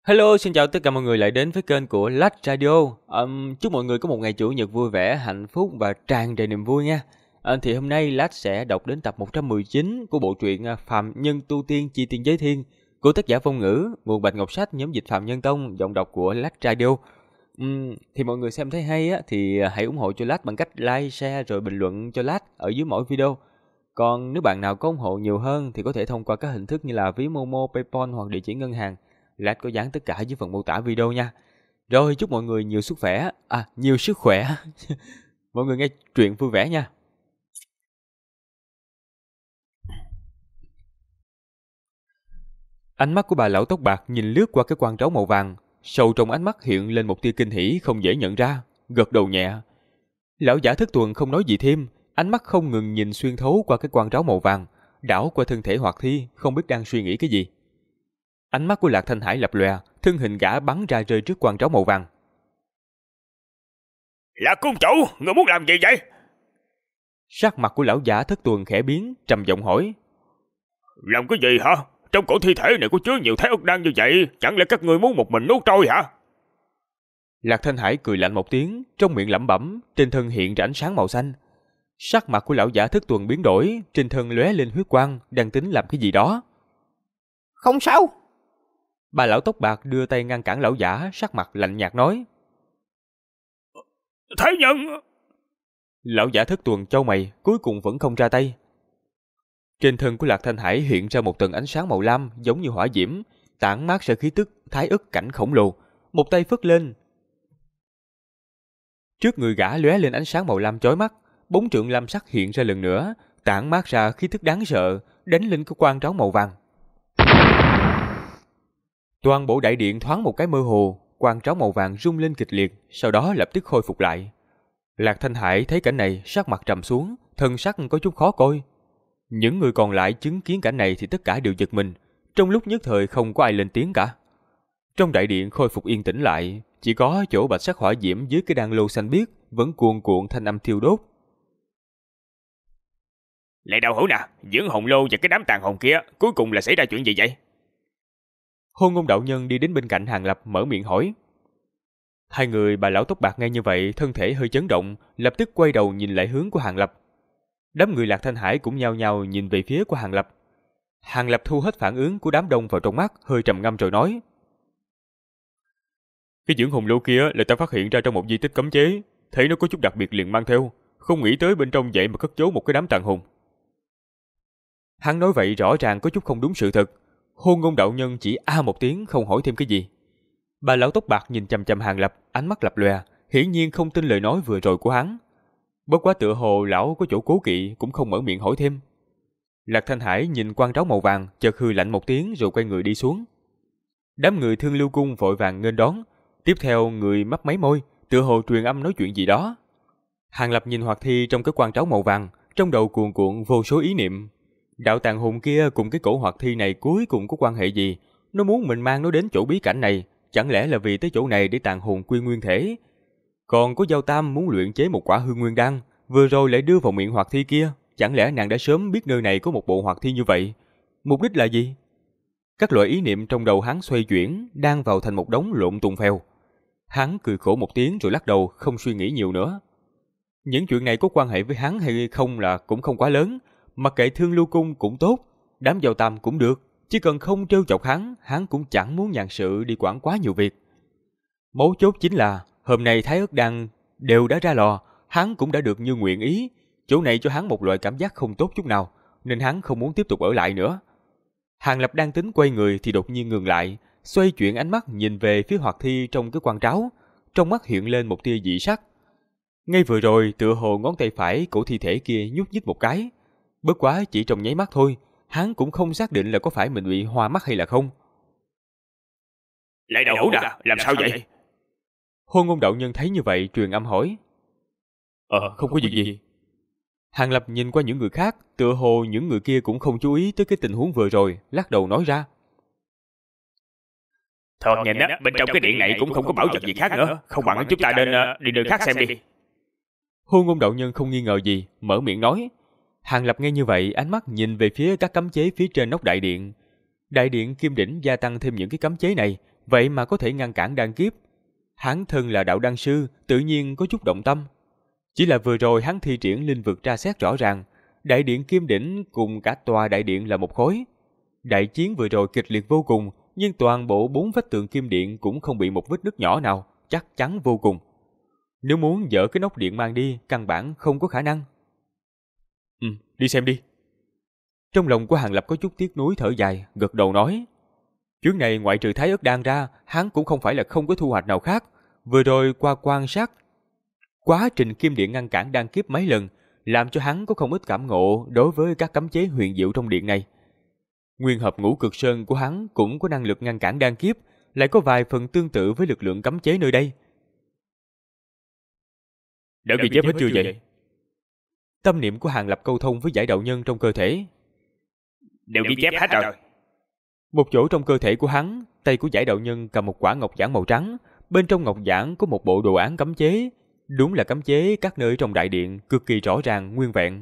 Hello, xin chào tất cả mọi người lại đến với kênh của Lách Radio. Chúc mọi người có một ngày chủ nhật vui vẻ, hạnh phúc và tràn đầy niềm vui nha. Thì hôm nay Lách sẽ đọc đến tập 119 của bộ truyện Phạm Nhân Tu Tiên Chi Tiên Giới Thiên của tác giả Phong Ngữ, nguồn Bạch Ngọc Sách, nhóm dịch Phạm Nhân Tông, giọng đọc của Lách Radio. Thì mọi người xem thấy hay á, thì hãy ủng hộ cho Lách bằng cách like, share rồi bình luận cho Lách ở dưới mỗi video. Còn nếu bạn nào có ủng hộ nhiều hơn thì có thể thông qua các hình thức như là ví Momo, PayPal hoặc địa chỉ ngân hàng. Lách có dán tất cả dưới phần mô tả video nha. Rồi chúc mọi người nhiều sức khỏe. Nhiều sức khỏe. Mọi người nghe truyện vui vẻ nha. Ánh mắt của bà lão tóc bạc nhìn lướt qua cái quan trấu màu vàng. Sâu trong ánh mắt hiện lên một tia kinh hỉ không dễ nhận ra. Gật đầu nhẹ. Lão giả Thất Tuần không nói gì thêm. Ánh mắt không ngừng nhìn xuyên thấu qua cái quan trấu màu vàng, đảo qua thân thể Hoạt Thi, không biết đang suy nghĩ cái gì. Ánh mắt của Lạc Thanh Hải lập lòe, thân hình gã bắn ra rơi trước quan trấu màu vàng. Là cung chủ, người muốn làm gì vậy? Sắc mặt của lão giả Thất Tuần khẽ biến, trầm giọng hỏi. Làm cái gì hả? Trong cổ thi thể này có chứa nhiều thái ức đan như vậy, chẳng lẽ các người muốn một mình nuốt trôi hả? Lạc Thanh Hải cười lạnh một tiếng, trong miệng lẩm bẩm, trên thân hiện ra ánh sáng màu xanh. Sắc mặt của lão giả Thất Tuần biến đổi, trên thân lóe lên huyết quang, đang tính làm cái gì đó. Không sao. Bà lão tóc bạc đưa tay ngăn cản lão giả, sắc mặt lạnh nhạt nói. Thế nhân! Lão giả Thất Tuần chau mày, cuối cùng vẫn không ra tay. Trên thân của Lạc Thanh Hải hiện ra một tầng ánh sáng màu lam giống như hỏa diễm, tản mát ra khí tức thái ức cảnh khổng lồ, một tay phất lên. Trước người gã lóe lên ánh sáng màu lam chói mắt, bóng trượng lam sắc hiện ra lần nữa, tản mát ra khí tức đáng sợ, đánh lên cái quan tráo màu vàng. Toàn bộ đại điện thoáng một cái mơ hồ, quan tráo màu vàng rung lên kịch liệt, sau đó lập tức khôi phục lại. Lạc Thanh Hải thấy cảnh này, sắc mặt trầm xuống, thân sắc có chút khó coi. Những người còn lại chứng kiến cảnh này thì tất cả đều giật mình, trong lúc nhất thời không có ai lên tiếng cả. Trong đại điện khôi phục yên tĩnh lại, chỉ có chỗ bạch sắc hỏa diễm dưới cái đan lô xanh biếc vẫn cuồn cuộn thanh âm thiêu đốt. Lại đạo hữu nè, dưỡng hồn lô và cái đám tàn hồn kia, cuối cùng là xảy ra chuyện gì vậy? Hôn Ngôn đạo nhân đi đến bên cạnh Hàng Lập mở miệng hỏi. Hai người bà lão tóc bạc nghe như vậy, thân thể hơi chấn động, lập tức quay đầu nhìn lại hướng của Hàng Lập. Đám người Lạc Thanh Hải cũng nhao nhao nhìn về phía của Hàng Lập. Hàng Lập thu hết phản ứng của đám đông vào trong mắt, hơi trầm ngâm rồi nói. Cái dưỡng hồn lô kia là ta phát hiện ra trong một di tích cấm chế, thấy nó có chút đặc biệt liền mang theo, không nghĩ tới bên trong vậy mà cất giấu một cái đám tàn hồn. Hắn nói vậy rõ ràng có chút không đúng sự thật. Hôn Ngôn đạo nhân chỉ một tiếng không hỏi thêm cái gì. Bà lão tóc bạc nhìn chằm chằm Hàng Lập, ánh mắt lập lòe, hiển nhiên không tin lời nói vừa rồi của hắn. Bất quá tựa hồ lão có chỗ cố kỵ cũng không mở miệng hỏi thêm. Lạc Thanh Hải nhìn quan tráo màu vàng, chợt hừ lạnh một tiếng rồi quay người đi xuống. Đám người Thương Lưu Cung vội vàng nghênh đón, tiếp theo người mấp máy môi, tựa hồ truyền âm nói chuyện gì đó. Hàng Lập nhìn Hoạt Thi trong cái quan tráo màu vàng, trong đầu cuồn cuộn vô số ý niệm. Đạo tàn hồn kia cùng cái cổ Hoạt Thi này cuối cùng có quan hệ gì? Nó muốn mình mang nó đến chỗ bí cảnh này, chẳng lẽ là vì tới chỗ này để tàn hồn quy nguyên thể? Còn có Giao Tam muốn luyện chế một quả hư nguyên đan, vừa rồi lại đưa vào miệng Hoạt Thi kia, chẳng lẽ nàng đã sớm biết nơi này có một bộ Hoạt Thi như vậy? Mục đích là gì? Các loại ý niệm trong đầu hắn xoay chuyển, đang vào thành một đống lộn tùng phèo. Hắn cười khổ một tiếng rồi lắc đầu, không suy nghĩ nhiều nữa. Những chuyện này có quan hệ với hắn hay không là cũng không quá lớn, mặc kệ Thương Lưu Cung cũng tốt, đám Giao Tam cũng được, chỉ cần không trêu chọc hắn cũng chẳng muốn nhàn sự đi quản quá nhiều việc. Mấu chốt chính là hôm nay Thái Ức Đan đều đã ra lò, hắn cũng đã được như nguyện ý, chỗ này cho hắn một loại cảm giác không tốt chút nào, nên hắn không muốn tiếp tục ở lại nữa. Hàng Lập đang tính quay người thì đột nhiên ngừng lại, xoay chuyển ánh mắt nhìn về phía Hoạt Thi trong cái quan tráo, trong mắt hiện lên một tia dị sắc. Ngay vừa rồi tựa hồ ngón tay phải cổ thi thể kia nhúc nhích một cái, bất quá chỉ trong nháy mắt thôi, hắn cũng không xác định là có phải mình bị hoa mắt hay là không. Lại đạo hữu nè, làm sao vậy? Hôn Ngôn đạo nhân thấy như vậy truyền âm hỏi. Không có việc gì. Hàng Lập nhìn qua những người khác, tựa hồ những người kia cũng không chú ý tới cái tình huống vừa rồi, lắc đầu nói ra. Thôi nhìn á, bên trong cái điện này cũng không có bảo vật gì khác nữa, không bằng chúng ta nên đi nơi khác xem đi. Hôn Ngôn đạo nhân không nghi ngờ gì, mở miệng nói. Hàng Lập nghe như vậy, ánh mắt nhìn về phía các cấm chế phía trên nóc đại điện. Đại điện Kim Đỉnh gia tăng thêm những cái cấm chế này, vậy mà có thể ngăn cản đan kiếp. Hắn thân là đạo đan sư, tự nhiên có chút động tâm. Chỉ là vừa rồi hắn thi triển linh vực tra xét rõ ràng, đại điện Kim Đỉnh cùng cả tòa đại điện là một khối. Đại chiến vừa rồi kịch liệt vô cùng, nhưng toàn bộ 4 vách tường Kim Điện cũng không bị một vết nứt nhỏ nào, chắc chắn vô cùng. Nếu muốn dỡ cái nóc điện mang đi, căn bản không có khả năng. Đi xem đi. Trong lòng của Hàng Lập có chút tiếc nuối thở dài, gật đầu nói. Chuyến này ngoại trừ Thái Ức Đan ra, hắn cũng không phải là không có thu hoạch nào khác. Vừa rồi qua quan sát quá trình Kim Điện ngăn cản đan kiếp mấy lần, làm cho hắn có không ít cảm ngộ đối với các cấm chế huyền diệu trong điện này. Nguyên hợp ngũ cực sơn của hắn cũng có năng lực ngăn cản đan kiếp, lại có vài phần tương tự với lực lượng cấm chế nơi đây. Đã ghi chép hết chưa vậy? Tâm niệm của Hàng Lập câu thông với giải đạo nhân trong cơ thể. Đều ghi chép hết rồi. Một chỗ trong cơ thể của hắn, tay của giải đạo nhân cầm một quả ngọc giản màu trắng, bên trong ngọc giản có một bộ đồ án cấm chế, đúng là cấm chế các nơi trong đại điện, cực kỳ rõ ràng, nguyên vẹn.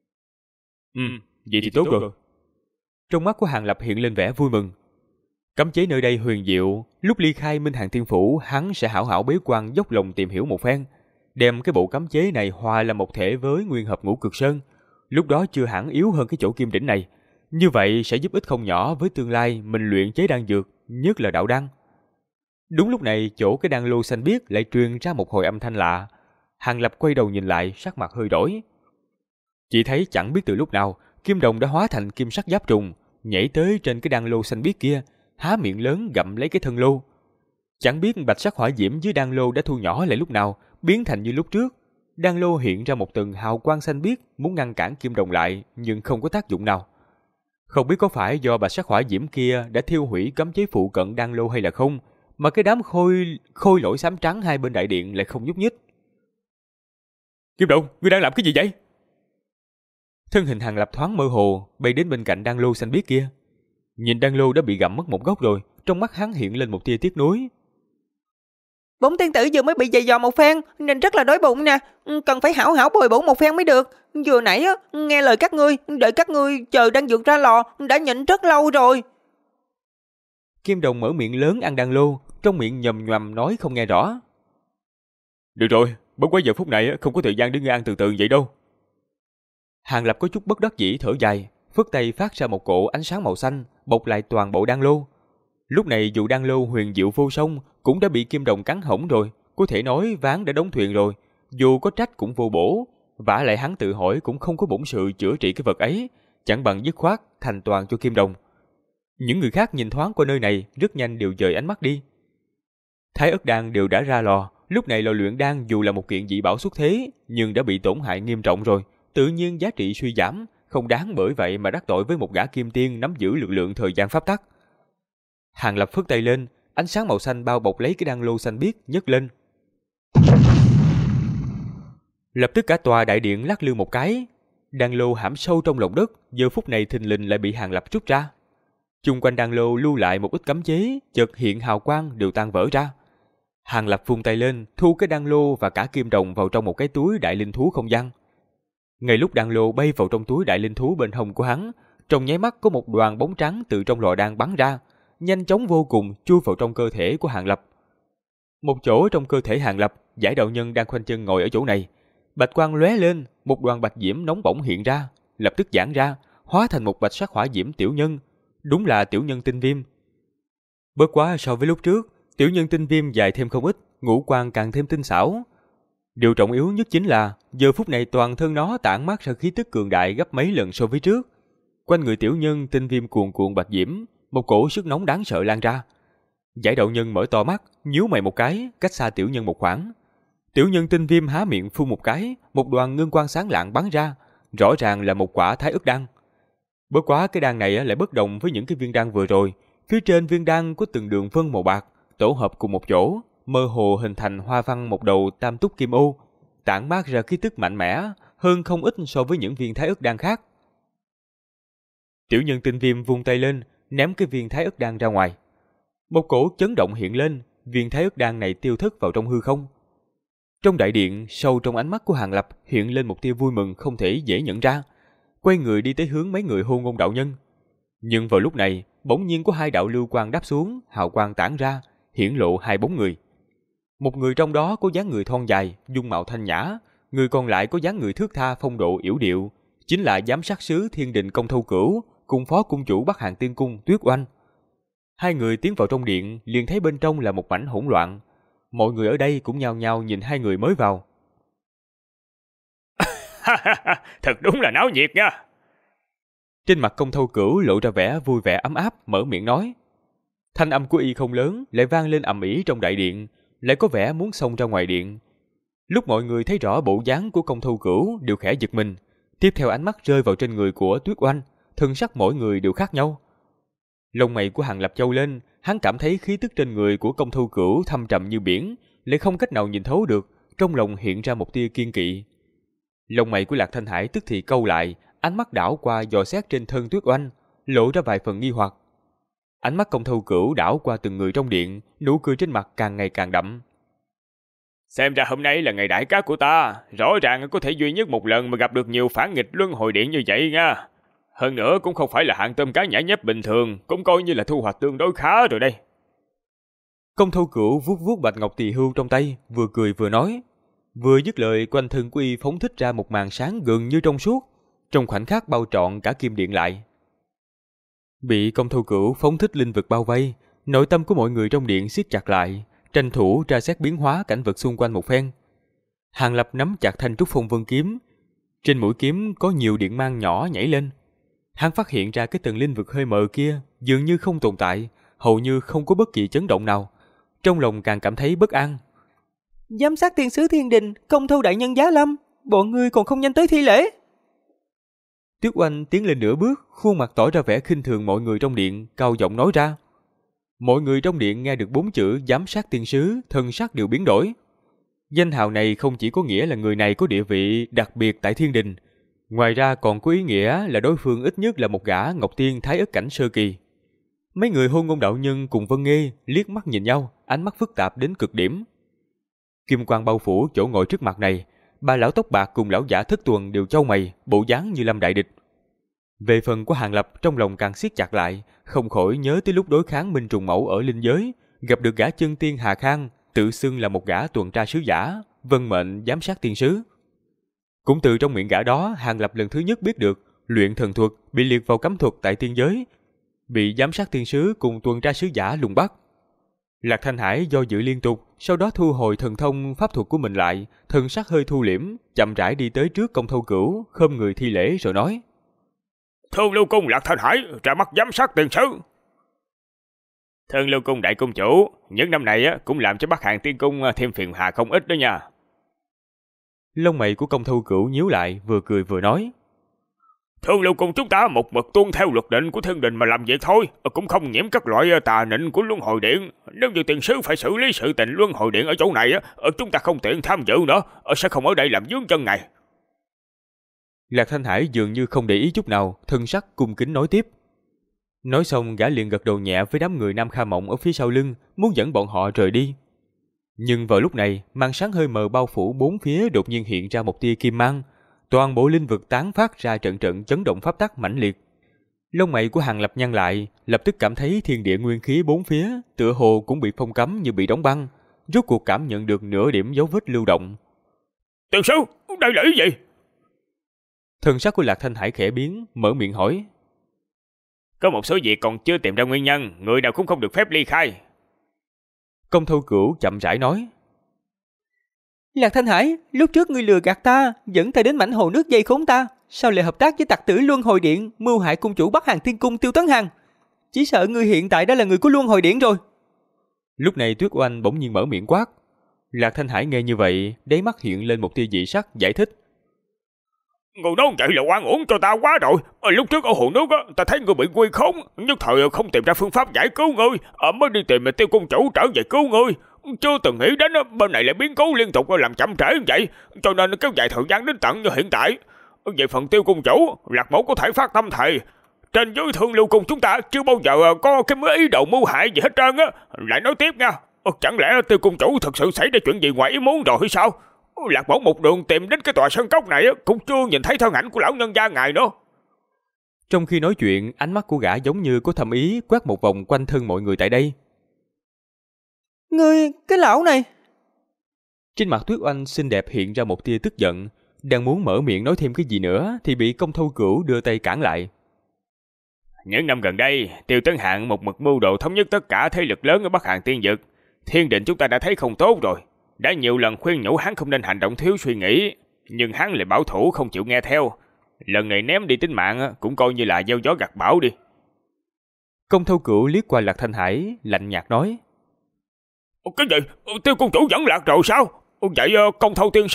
Vậy thì tốt rồi. Trong mắt của Hàng Lập hiện lên vẻ vui mừng. Cấm chế nơi đây huyền diệu, lúc ly khai Minh Hàng Thiên Phủ, hắn sẽ hảo hảo bế quan dốc lòng tìm hiểu một phen, đem cái bộ cấm chế này hòa là một thể với nguyên hợp ngũ cực sơn, lúc đó chưa hẳn yếu hơn cái chỗ Kim Đỉnh này. Như vậy sẽ giúp ích không nhỏ với tương lai mình luyện chế đan dược, nhất là đạo đan. Đúng lúc này, chỗ cái đan lô xanh biếc lại truyền ra một hồi âm thanh lạ. Hàng Lập quay đầu nhìn lại, sắc mặt hơi đổi. Chỉ thấy chẳng biết từ lúc nào, kim đồng đã hóa thành kim sắc giáp trùng, nhảy tới trên cái đan lô xanh biếc kia, há miệng lớn gặm lấy cái thân lô. Chẳng biết bạch sắc hỏa diễm dưới đan lô đã thu nhỏ lại lúc nào, biến thành như lúc trước. Đan lô hiện ra một tầng hào quang xanh biếc, muốn ngăn cản kim đồng lại, nhưng không có tác dụng nào. Không biết có phải do bạch sắc hỏa diễm kia đã thiêu hủy cấm chế phụ cận đan lô hay là không, mà cái đám khôi lỗi xám trắng hai bên đại điện lại không nhúc nhích. Kim Đồng, ngươi đang làm cái gì vậy? Thân hình Hàng Lập thoáng mơ hồ, bay đến bên cạnh đan lô xanh biếc kia. Nhìn đan lô đã bị gặm mất một góc rồi, trong mắt hắn hiện lên một tia tiếc nuối. Bổn tiên tử vừa mới bị giày dò một phen nên rất là đói bụng nè, cần phải hảo hảo bồi bổ một phen mới được. Vừa nãy nghe lời các ngươi, đợi các ngươi chờ đan dược ra lò, đã nhịn rất lâu rồi. Kim Đồng mở miệng lớn ăn đan lô, trong miệng nhầm nhầm nói không nghe rõ. Được rồi, bất quá giờ phút này không có thời gian để ngươi ăn từ từ vậy đâu. Hàng Lập có chút bất đắc dĩ thở dài, phất tay phát ra một cỗ ánh sáng màu xanh, bọc lại toàn bộ đan lô. Lúc này dù đan lô huyền diệu vô song cũng đã bị Kim Đồng cắn hỏng rồi, có thể nói ván đã đóng thuyền rồi, dù có trách cũng vô bổ. Vả lại hắn tự hỏi cũng không có bổn sự chữa trị cái vật ấy, chẳng bằng dứt khoát thành toàn cho Kim Đồng. Những người khác nhìn thoáng qua nơi này, rất nhanh đều dời ánh mắt đi. Thái ức đan đều đã ra lò, lúc này lò luyện đan dù là một kiện dị bảo xuất thế, nhưng đã bị tổn hại nghiêm trọng rồi, tự nhiên giá trị suy giảm, không đáng bởi vậy mà đắc tội với một gã kim tiên nắm giữ lực lượng thời gian pháp tắc. Hàng Lập phất tay lên, ánh sáng màu xanh bao bọc lấy cái đan lô xanh biếc nhấc lên. Lập tức cả tòa đại điện lắc lư một cái, đan lô hãm sâu trong lòng đất, giờ phút này thình lình lại bị Hàng Lập rút ra. Chung quanh đan lô lưu lại một ít cấm chế, chợt hiện hào quang đều tan vỡ ra. Hàng Lập vung tay lên, thu cái đan lô và cả kim đồng vào trong một cái túi đại linh thú không gian. Ngay lúc đan lô bay vào trong túi đại linh thú bên hông của hắn, trong nháy mắt có một đoàn bóng trắng từ trong lò đan bắn ra, nhanh chóng vô cùng chui vào trong cơ thể của Hàng Lập. Một chỗ trong cơ thể Hàng Lập, giải đạo nhân đang khoanh chân ngồi ở chỗ này. Bạch quang lóe lên, một đoàn bạch diễm nóng bỏng hiện ra, lập tức giãn ra, hóa thành một bạch sắc hỏa diễm tiểu nhân. Đúng là tiểu nhân tinh viêm. Bất quá so với lúc trước, tiểu nhân tinh viêm dài thêm không ít, ngũ quan càng thêm tinh xảo. Điều trọng yếu nhất chính là giờ phút này toàn thân nó tản mát ra khí tức cường đại gấp mấy lần so với trước. Quanh người tiểu nhân tinh viêm cuồn cuộn bạch diễm, một cổ sức nóng đáng sợ lan ra. Giải đạo nhân mở to mắt, nhíu mày một cái, cách xa tiểu nhân một khoảng. Tiểu nhân tinh viêm há miệng phun một cái, một đoàn ngân quang sáng lạng bắn ra, rõ ràng là một quả thái ức đan. Bất quá cái đan này lại bất đồng với những cái viên đan vừa rồi, phía trên viên đan có từng đường vân màu bạc tổ hợp cùng một chỗ, mơ hồ hình thành hoa văn một đầu tam túc kim ô, tản mát ra khí tức mạnh mẽ hơn không ít so với những viên thái ức đan khác. Tiểu nhân tinh viêm vung tay lên, ném cái viên thái ức đan ra ngoài. Một cổ chấn động hiện lên, viên thái ức đan này tiêu thất vào trong hư không. Trong đại điện, sâu trong ánh mắt của Hàng Lập hiện lên một tia vui mừng không thể dễ nhận ra, quay người đi tới hướng mấy người Hôn Ngôn đạo nhân. Nhưng vào lúc này, bỗng nhiên có hai đạo lưu quang đáp xuống, hào quang tản ra, hiển lộ hai bóng người. Một người trong đó có dáng người thon dài, dung mạo thanh nhã, người còn lại có dáng người thướt tha, phong độ yểu điệu, chính là giám sát sứ Thiên Đình Công Thâu Cửu cùng phó cung chủ Bắc Hàng Tiên Cung Tuyết Oanh. Hai người tiến vào trong điện, liền thấy bên trong là một mảnh hỗn loạn. Mọi người ở đây cũng nhao nhao nhìn hai người mới vào. Thật đúng là náo nhiệt nha. Trên mặt Công Thâu Cửu lộ ra vẻ vui vẻ ấm áp, mở miệng nói. Thanh âm của y không lớn, lại vang lên ầm ĩ trong đại điện, lại có vẻ muốn xông ra ngoài điện. Lúc mọi người thấy rõ bộ dáng của Công Thâu Cửu đều khẽ giật mình, tiếp theo ánh mắt rơi vào trên người của Tuyết Oanh, thân sắc mỗi người đều khác nhau. Lông mày của Hàng Lập chau lên, hắn cảm thấy khí tức trên người của Công Thâu Cửu thâm trầm như biển, lại không cách nào nhìn thấu được, trong lòng hiện ra một tia kiên kỵ. Lông mày của Lạc Thanh Hải tức thì cau lại, ánh mắt đảo qua dò xét trên thân Tuyết Oanh, lộ ra vài phần nghi hoặc. Ánh mắt Công Thâu Cửu đảo qua từng người trong điện, nụ cười trên mặt càng ngày càng đậm. Xem ra hôm nay là ngày đại cát của ta, rõ ràng có thể duy nhất một lần mà gặp được nhiều phản nghịch luân hồi điện như vậy nha. Hơn nữa cũng không phải là hạng tôm cá nhã nhép bình thường, cũng coi như là thu hoạch tương đối khá rồi đây. Công Thâu Cửu vuốt vuốt bạch ngọc tỳ hưu trong tay, vừa cười vừa nói. Vừa dứt lời, quanh thân của y phóng thích ra một màn sáng gần như trong suốt, trong khoảnh khắc bao trọn cả kim điện lại. Bị Công Thâu Cửu phóng thích linh vực bao vây, nội tâm của mọi người trong điện siết chặt lại, tranh thủ tra xét biến hóa cảnh vật xung quanh một phen. Hàng Lập nắm chặt thanh trúc phong vân kiếm, trên mũi kiếm có nhiều điện mang nhỏ nhảy lên. Hắn phát hiện ra cái tầng linh vực hơi mờ kia dường như không tồn tại, hầu như không có bất kỳ chấn động nào. Trong lòng càng cảm thấy bất an. Giám sát thiên sứ Thiên Đình, Công Thâu đại nhân giá lâm, bọn ngươi còn không nhanh tới thi lễ. Tuyết Oanh tiến lên nửa bước, khuôn mặt tỏ ra vẻ khinh thường mọi người trong điện, cao giọng nói ra. Mọi người trong điện nghe được 4 chữ giám sát thiên sứ, thân sắc đều biến đổi. Danh hào này không chỉ có nghĩa là người này có địa vị đặc biệt tại Thiên Đình, ngoài ra còn có ý nghĩa là đối phương ít nhất là một gã Ngọc Tiên Thái Ất cảnh sơ kỳ. Mấy người Hôn Ngôn đạo nhân cùng Vân Nghê liếc mắt nhìn nhau, ánh mắt phức tạp đến cực điểm. Kim quang bao phủ chỗ ngồi trước mặt này, ba lão tóc bạc cùng lão giả Thất Tuần đều chau mày, bộ dáng như lâm đại địch. Về phần của Hàng Lập, trong lòng càng siết chặt lại, không khỏi nhớ tới lúc đối kháng Minh Trùng Mẫu ở linh giới, gặp được gã chân tiên Hà Khang, tự xưng là một gã tuần tra sứ giả, vân mệnh giám sát tiên sứ. Cũng từ trong miệng gã đó, Hàng Lập lần thứ nhất biết được luyện thần thuật bị liệt vào cấm thuật tại tiên giới, bị giám sát tiên sứ cùng tuần tra sứ giả lùng bắt. Lạc Thanh Hải do dự liên tục, sau đó thu hồi thần thông pháp thuật của mình lại, thần sắc hơi thu liễm, chậm rãi đi tới trước Công Thâu Cửu, khom người thi lễ rồi nói: Thương Lưu Cung Lạc Thanh Hải ra mắt giám sát tiền sứ. Thương Lưu Cung đại cung chủ, những năm này cũng làm cho Bắc Hàng Tiên Cung thêm phiền hà không ít đó nha. Lông mày của Công Thâu Cửu nhíu lại, vừa cười vừa nói: Thương Lưu Cung chúng ta một mực tuân theo luật định của Thiên Đình mà làm việc thôi, cũng không nhiễm các loại tà nịnh của Luân Hồi Điện. Nếu như tiền sứ phải xử lý sự tình Luân Hồi Điện ở chỗ này, chúng ta không tiện tham dự nữa, sẽ không ở đây làm vướng chân này. Lạc Thanh Hải dường như không để ý chút nào, thân sắc cung kính nói tiếp. Nói xong, gã liền gật đầu nhẹ với đám người Nam Kha Mộng ở phía sau lưng, muốn dẫn bọn họ rời đi. Nhưng vào lúc này, màn sáng hơi mờ bao phủ bốn phía đột nhiên hiện ra một tia kim mang, toàn bộ linh vực tán phát ra trận trận chấn động pháp tắc mãnh liệt. Lông mày của Hàng Lập nhăn lại, lập tức cảm thấy thiên địa nguyên khí bốn phía tựa hồ cũng bị phong cấm như bị đóng băng, rốt cuộc cảm nhận được nửa điểm dấu vết lưu động. Tiền sứ, đây là ý gì? Thần sắc của Lạc Thanh Hải khẽ biến, mở miệng hỏi. Có một số việc còn chưa tìm ra nguyên nhân, người nào cũng không được phép ly khai. Công Thâu Cửu chậm rãi nói. Lạc Thanh Hải, lúc trước ngươi lừa gạt ta, dẫn ta đến mảnh hồ nước dây khốn ta, sao lại hợp tác với tặc tử Luân Hồi Điện, mưu hại cung chủ Bắc Hàng Thiên Cung Tiêu Tấn Hằng? Chỉ sợ ngươi hiện tại đã là người của Luân Hồi Điện rồi. Lúc này Tuyết Oanh bỗng nhiên mở miệng quát. Lạc Thanh Hải nghe như vậy, đáy mắt hiện lên một tia dị sắc, giải thích. Người nói vậy là oan uổng cho ta quá rồi. Lúc trước ở hồ nước ta thấy ngươi bị quy khốn, nhất thời không tìm ra phương pháp giải cứu ngươi, mới đi tìm Tiêu cung chủ trở về cứu ngươi. Chưa từng nghĩ đến bên này lại biến cố liên tục làm chậm trễ như vậy, cho nên kéo dài thời gian đến tận như hiện tại. Về phần Tiêu cung chủ, Lạc mẫu có thể phát tâm thề, trên dưới Thương Lưu Cung chúng ta chưa bao giờ có cái ý đồ mưu hại gì hết trơn á. Lại nói tiếp nha, chẳng lẽ Tiêu cung chủ thực sự xảy ra chuyện gì ngoài ý muốn rồi hay sao? Lạc mẫu một đường tìm đến cái tòa sân cốc này cũng chưa nhìn thấy thân ảnh của lão nhân gia ngài nữa. Trong khi nói chuyện, ánh mắt của gã giống như có thầm ý quét một vòng quanh thân mọi người tại đây. Ngươi, cái lão này. Trên mặt Tuyết Oanh xinh đẹp hiện ra một tia tức giận, đang muốn mở miệng nói thêm cái gì nữa thì bị Công Thâu Cửu đưa tay cản lại. Những năm gần đây, Tiêu Tấn Hạng một mực mưu đồ thống nhất tất cả thế lực lớn ở Bắc Hàn Tiên Vực. Thiên Định chúng ta đã thấy không tốt rồi, đã nhiều lần khuyên nhủ hắn không nên hành động thiếu suy nghĩ, nhưng hắn lại bảo thủ không chịu nghe theo. Lần này ném đi tính mạng cũng coi như là gieo gió gặt bão đi. Công Thâu Cửu liếc qua Lạc Thanh Hải, lạnh nhạt nói. Cái gì? Tiêu công chủ vẫn lạc rồi sao? Vậy Công Thâu tiên sư...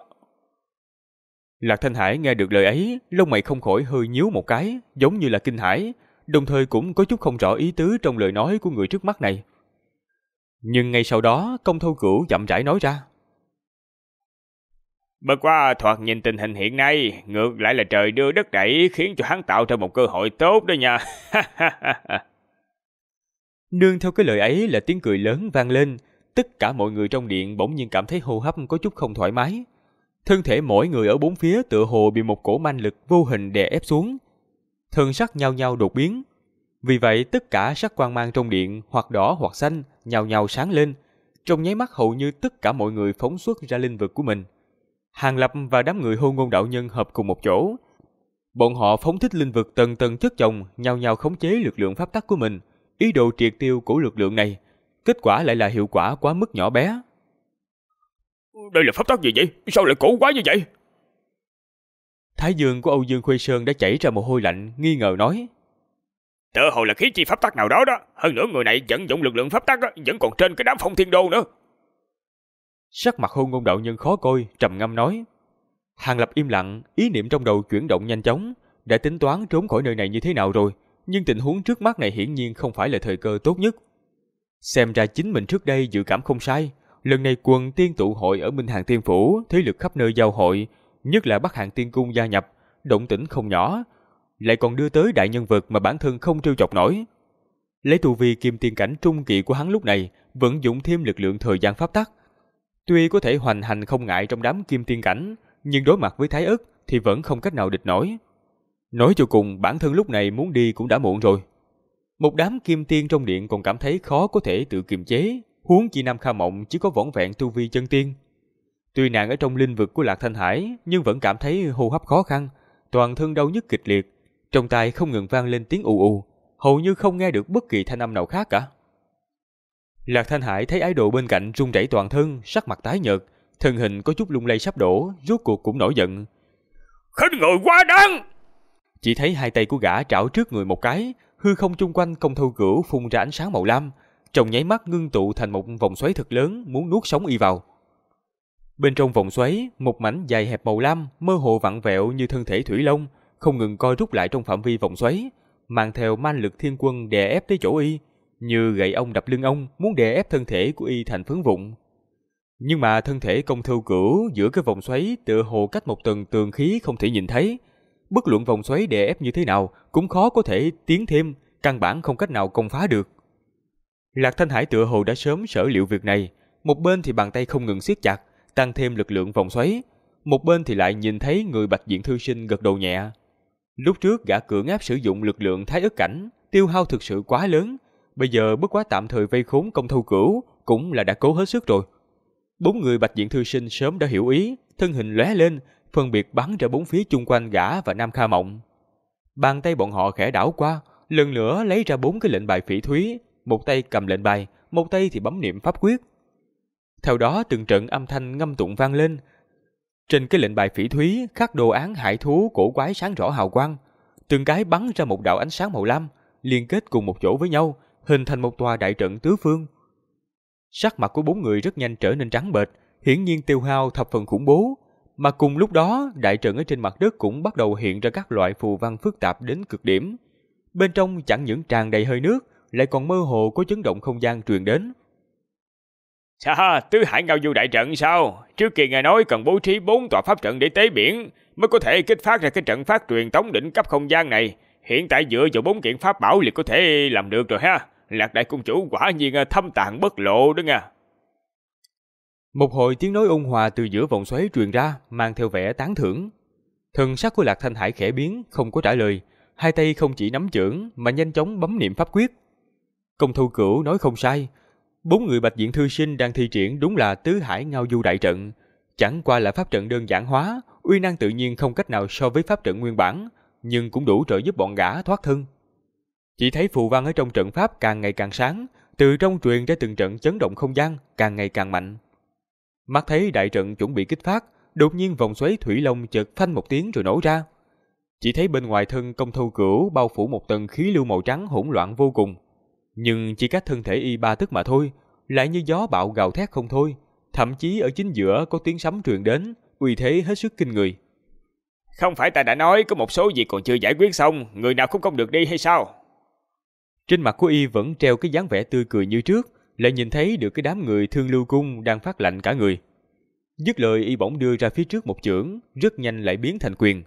Lạc Thanh Hải nghe được lời ấy, lông mày không khỏi hơi nhíu một cái, giống như là kinh hãi, đồng thời cũng có chút không rõ ý tứ trong lời nói của người trước mắt này. Nhưng ngay sau đó, Công Thâu Cửu chậm rãi nói ra. Bất quá thoạt nhìn tình hình hiện nay, ngược lại là trời đưa đất đẩy, khiến cho hắn tạo ra một cơ hội tốt đó nha. Nương theo cái lời ấy là tiếng cười lớn vang lên, tất cả mọi người trong điện bỗng nhiên cảm thấy hô hấp có chút không thoải mái. Thân thể mỗi người ở bốn phía tựa hồ bị một cổ manh lực vô hình đè ép xuống. Thân sắc nhao nhao đột biến. Vì vậy tất cả sắc quang mang trong điện hoặc đỏ hoặc xanh nhao nhao sáng lên. Trong nháy mắt hầu như tất cả mọi người phóng xuất ra linh vực của mình. Hàng Lập và đám người Hôn Ngôn đạo nhân hợp cùng một chỗ. Bọn họ phóng thích linh vực tầng tầng chất chồng, nhao nhao khống chế lực lượng pháp tắc của mình, ý đồ triệt tiêu của lực lượng này. Kết quả lại là hiệu quả quá mức nhỏ bé. Đây là pháp tắc gì vậy? Sao lại cổ quá như vậy? Thái dương của Âu Dương Khuê Sơn đã chảy ra mồ hôi lạnh, nghi ngờ nói. Tựa hồ là khí chi pháp tắc nào đó đó. Hơn nữa người này vận dụng lực lượng pháp tắc vẫn còn trên cái đám Phong Thiên Đô nữa. Sắc mặt Hôn Ngôn đạo nhân khó coi, trầm ngâm nói. Hàng Lập im lặng, ý niệm trong đầu chuyển động nhanh chóng, đã tính toán trốn khỏi nơi này như thế nào rồi, nhưng tình huống trước mắt này hiển nhiên không phải là thời cơ tốt nhất. Xem ra chính mình trước đây dự cảm không sai, lần này quần tiên tụ hội ở Minh Hàn Tiên Phủ, thế lực khắp nơi giao hội, nhất là Bắc Hàn Tiên Cung gia nhập, động tĩnh không nhỏ, lại còn đưa tới đại nhân vật mà bản thân không trêu chọc nổi. Lấy tu vi kim tiên cảnh trung kỳ của hắn lúc này, vận dụng thêm lực lượng thời gian pháp tắc. Tuy có thể hoành hành không ngại trong đám kim tiên cảnh, nhưng đối mặt với Thái Ức thì vẫn không cách nào địch nổi. Nói cho cùng, bản thân lúc này muốn đi cũng đã muộn rồi. Một đám kim tiên trong điện còn cảm thấy khó có thể tự kiềm chế, huống chi Nam Kha Mộng chỉ có vỏn vẹn tu vi chân tiên. Tuy nàng ở trong linh vực của Lạc Thanh Hải, nhưng vẫn cảm thấy hô hấp khó khăn, toàn thân đau nhức kịch liệt, trong tai không ngừng vang lên tiếng ù ù, hầu như không nghe được bất kỳ thanh âm nào khác cả. Lạc Thanh Hải thấy ái đồ bên cạnh run rẩy toàn thân, sắc mặt tái nhợt, thân hình có chút lung lay sắp đổ, rốt cuộc cũng nổi giận. Khinh người quá đáng! Chỉ thấy hai tay của gã trảo trước người một cái, hư không chung quanh Công Thâu Cửu phun ra ánh sáng màu lam, trong nháy mắt ngưng tụ thành một vòng xoáy thật lớn muốn nuốt sống y vào. Bên trong vòng xoáy, một mảnh dài hẹp màu lam mơ hồ vặn vẹo như thân thể thủy long, không ngừng co rút lại trong phạm vi vòng xoáy, mang theo man lực thiên quân đè ép tới chỗ y, như gậy ông đập lưng ông, muốn đè ép thân thể của y thành phấn vụn. Nhưng mà thân thể Công Thâu Cửu giữa cái vòng xoáy tựa hồ cách một tầng tường khí không thể nhìn thấy. Bất luận vòng xoáy đè ép như thế nào cũng khó có thể tiến thêm, căn bản không cách nào công phá được. Lạc Thanh Hải tựa hồ đã sớm sở liệu việc này, một bên thì bàn tay không ngừng siết chặt, tăng thêm lực lượng vòng xoáy, một bên thì lại nhìn thấy người Bạch Diện thư sinh gật đầu nhẹ. Lúc trước gã cưỡng ép sử dụng lực lượng Thái Ức cảnh, tiêu hao thực sự quá lớn, bây giờ bất quá tạm thời vây khốn Công Thâu Cửu cũng là đã cố hết sức rồi. Bốn người Bạch Diện thư sinh sớm đã hiểu ý, thân hình lóe lên, phân biệt bắn ra bốn phía chung quanh gã và Nam Kha Mộng. Bàn tay bọn họ khẽ đảo qua, lần nữa lấy ra 4 cái lệnh bài phỉ thúy, một tay cầm lệnh bài, một tay thì bấm niệm pháp quyết. Theo đó từng trận âm thanh ngâm tụng vang lên. Trên cái lệnh bài phỉ thúy khắc đồ án hải thú cổ quái sáng rõ hào quang, từng cái bắn ra một đạo ánh sáng màu lam, liên kết cùng một chỗ với nhau, hình thành một tòa đại trận tứ phương. Sắc mặt của 4 người rất nhanh trở nên trắng bệch, hiển nhiên tiêu hao thập phần khủng bố. Mà cùng lúc đó, đại trận ở trên mặt đất cũng bắt đầu hiện ra các loại phù văn phức tạp đến cực điểm. Bên trong chẳng những tràn đầy hơi nước, lại còn mơ hồ có chấn động không gian truyền đến. Sao, Tứ Hải Ngao Du đại trận sao? Trước kia nghe nói cần bố trí 4 tòa pháp trận để tế biển, mới có thể kích phát ra cái trận pháp truyền tống đỉnh cấp không gian này. Hiện tại dựa vào 4 kiện pháp bảo liền có thể làm được rồi ha. Lạc đại cung chủ quả nhiên thâm tàng bất lộ đó nha. Một hồi tiếng nói ôn hòa từ giữa vòng xoáy truyền ra, mang theo vẻ tán thưởng. Thần sắc của Lạc Thanh Hải khẽ biến, không có trả lời, hai tay không chỉ nắm chưởng mà nhanh chóng bấm niệm pháp quyết. Công Thâu Cửu nói không sai, 4 người Bạch Diện Thư Sinh đang thi triển đúng là tứ hải ngao du đại trận, chẳng qua là pháp trận đơn giản hóa, uy năng tự nhiên không cách nào so với pháp trận nguyên bản, nhưng cũng đủ trợ giúp bọn gã thoát thân. Chỉ thấy phù văn ở trong trận pháp càng ngày càng sáng, từ trong truyền ra từng trận chấn động không gian càng ngày càng mạnh. Mắt thấy đại trận chuẩn bị kích phát, đột nhiên vòng xoáy thủy long chợt phanh một tiếng rồi nổ ra. Chỉ thấy bên ngoài thân Công Thâu Cửu bao phủ một tầng khí lưu màu trắng hỗn loạn vô cùng, nhưng chỉ cách thân thể y 3 tấc mà thôi, lại như gió bão gào thét không thôi, thậm chí ở chính giữa có tiếng sấm truyền đến, uy thế hết sức kinh người. Không phải ta đã nói có một số việc còn chưa giải quyết xong, người nào cũng không được đi hay sao? Trên mặt của y vẫn treo cái dáng vẻ tươi cười như trước, lại nhìn thấy được cái đám người Thương Lưu Cung đang phát lạnh cả người. Dứt lời y bỗng đưa ra phía trước một chưởng, rất nhanh lại biến thành quyền.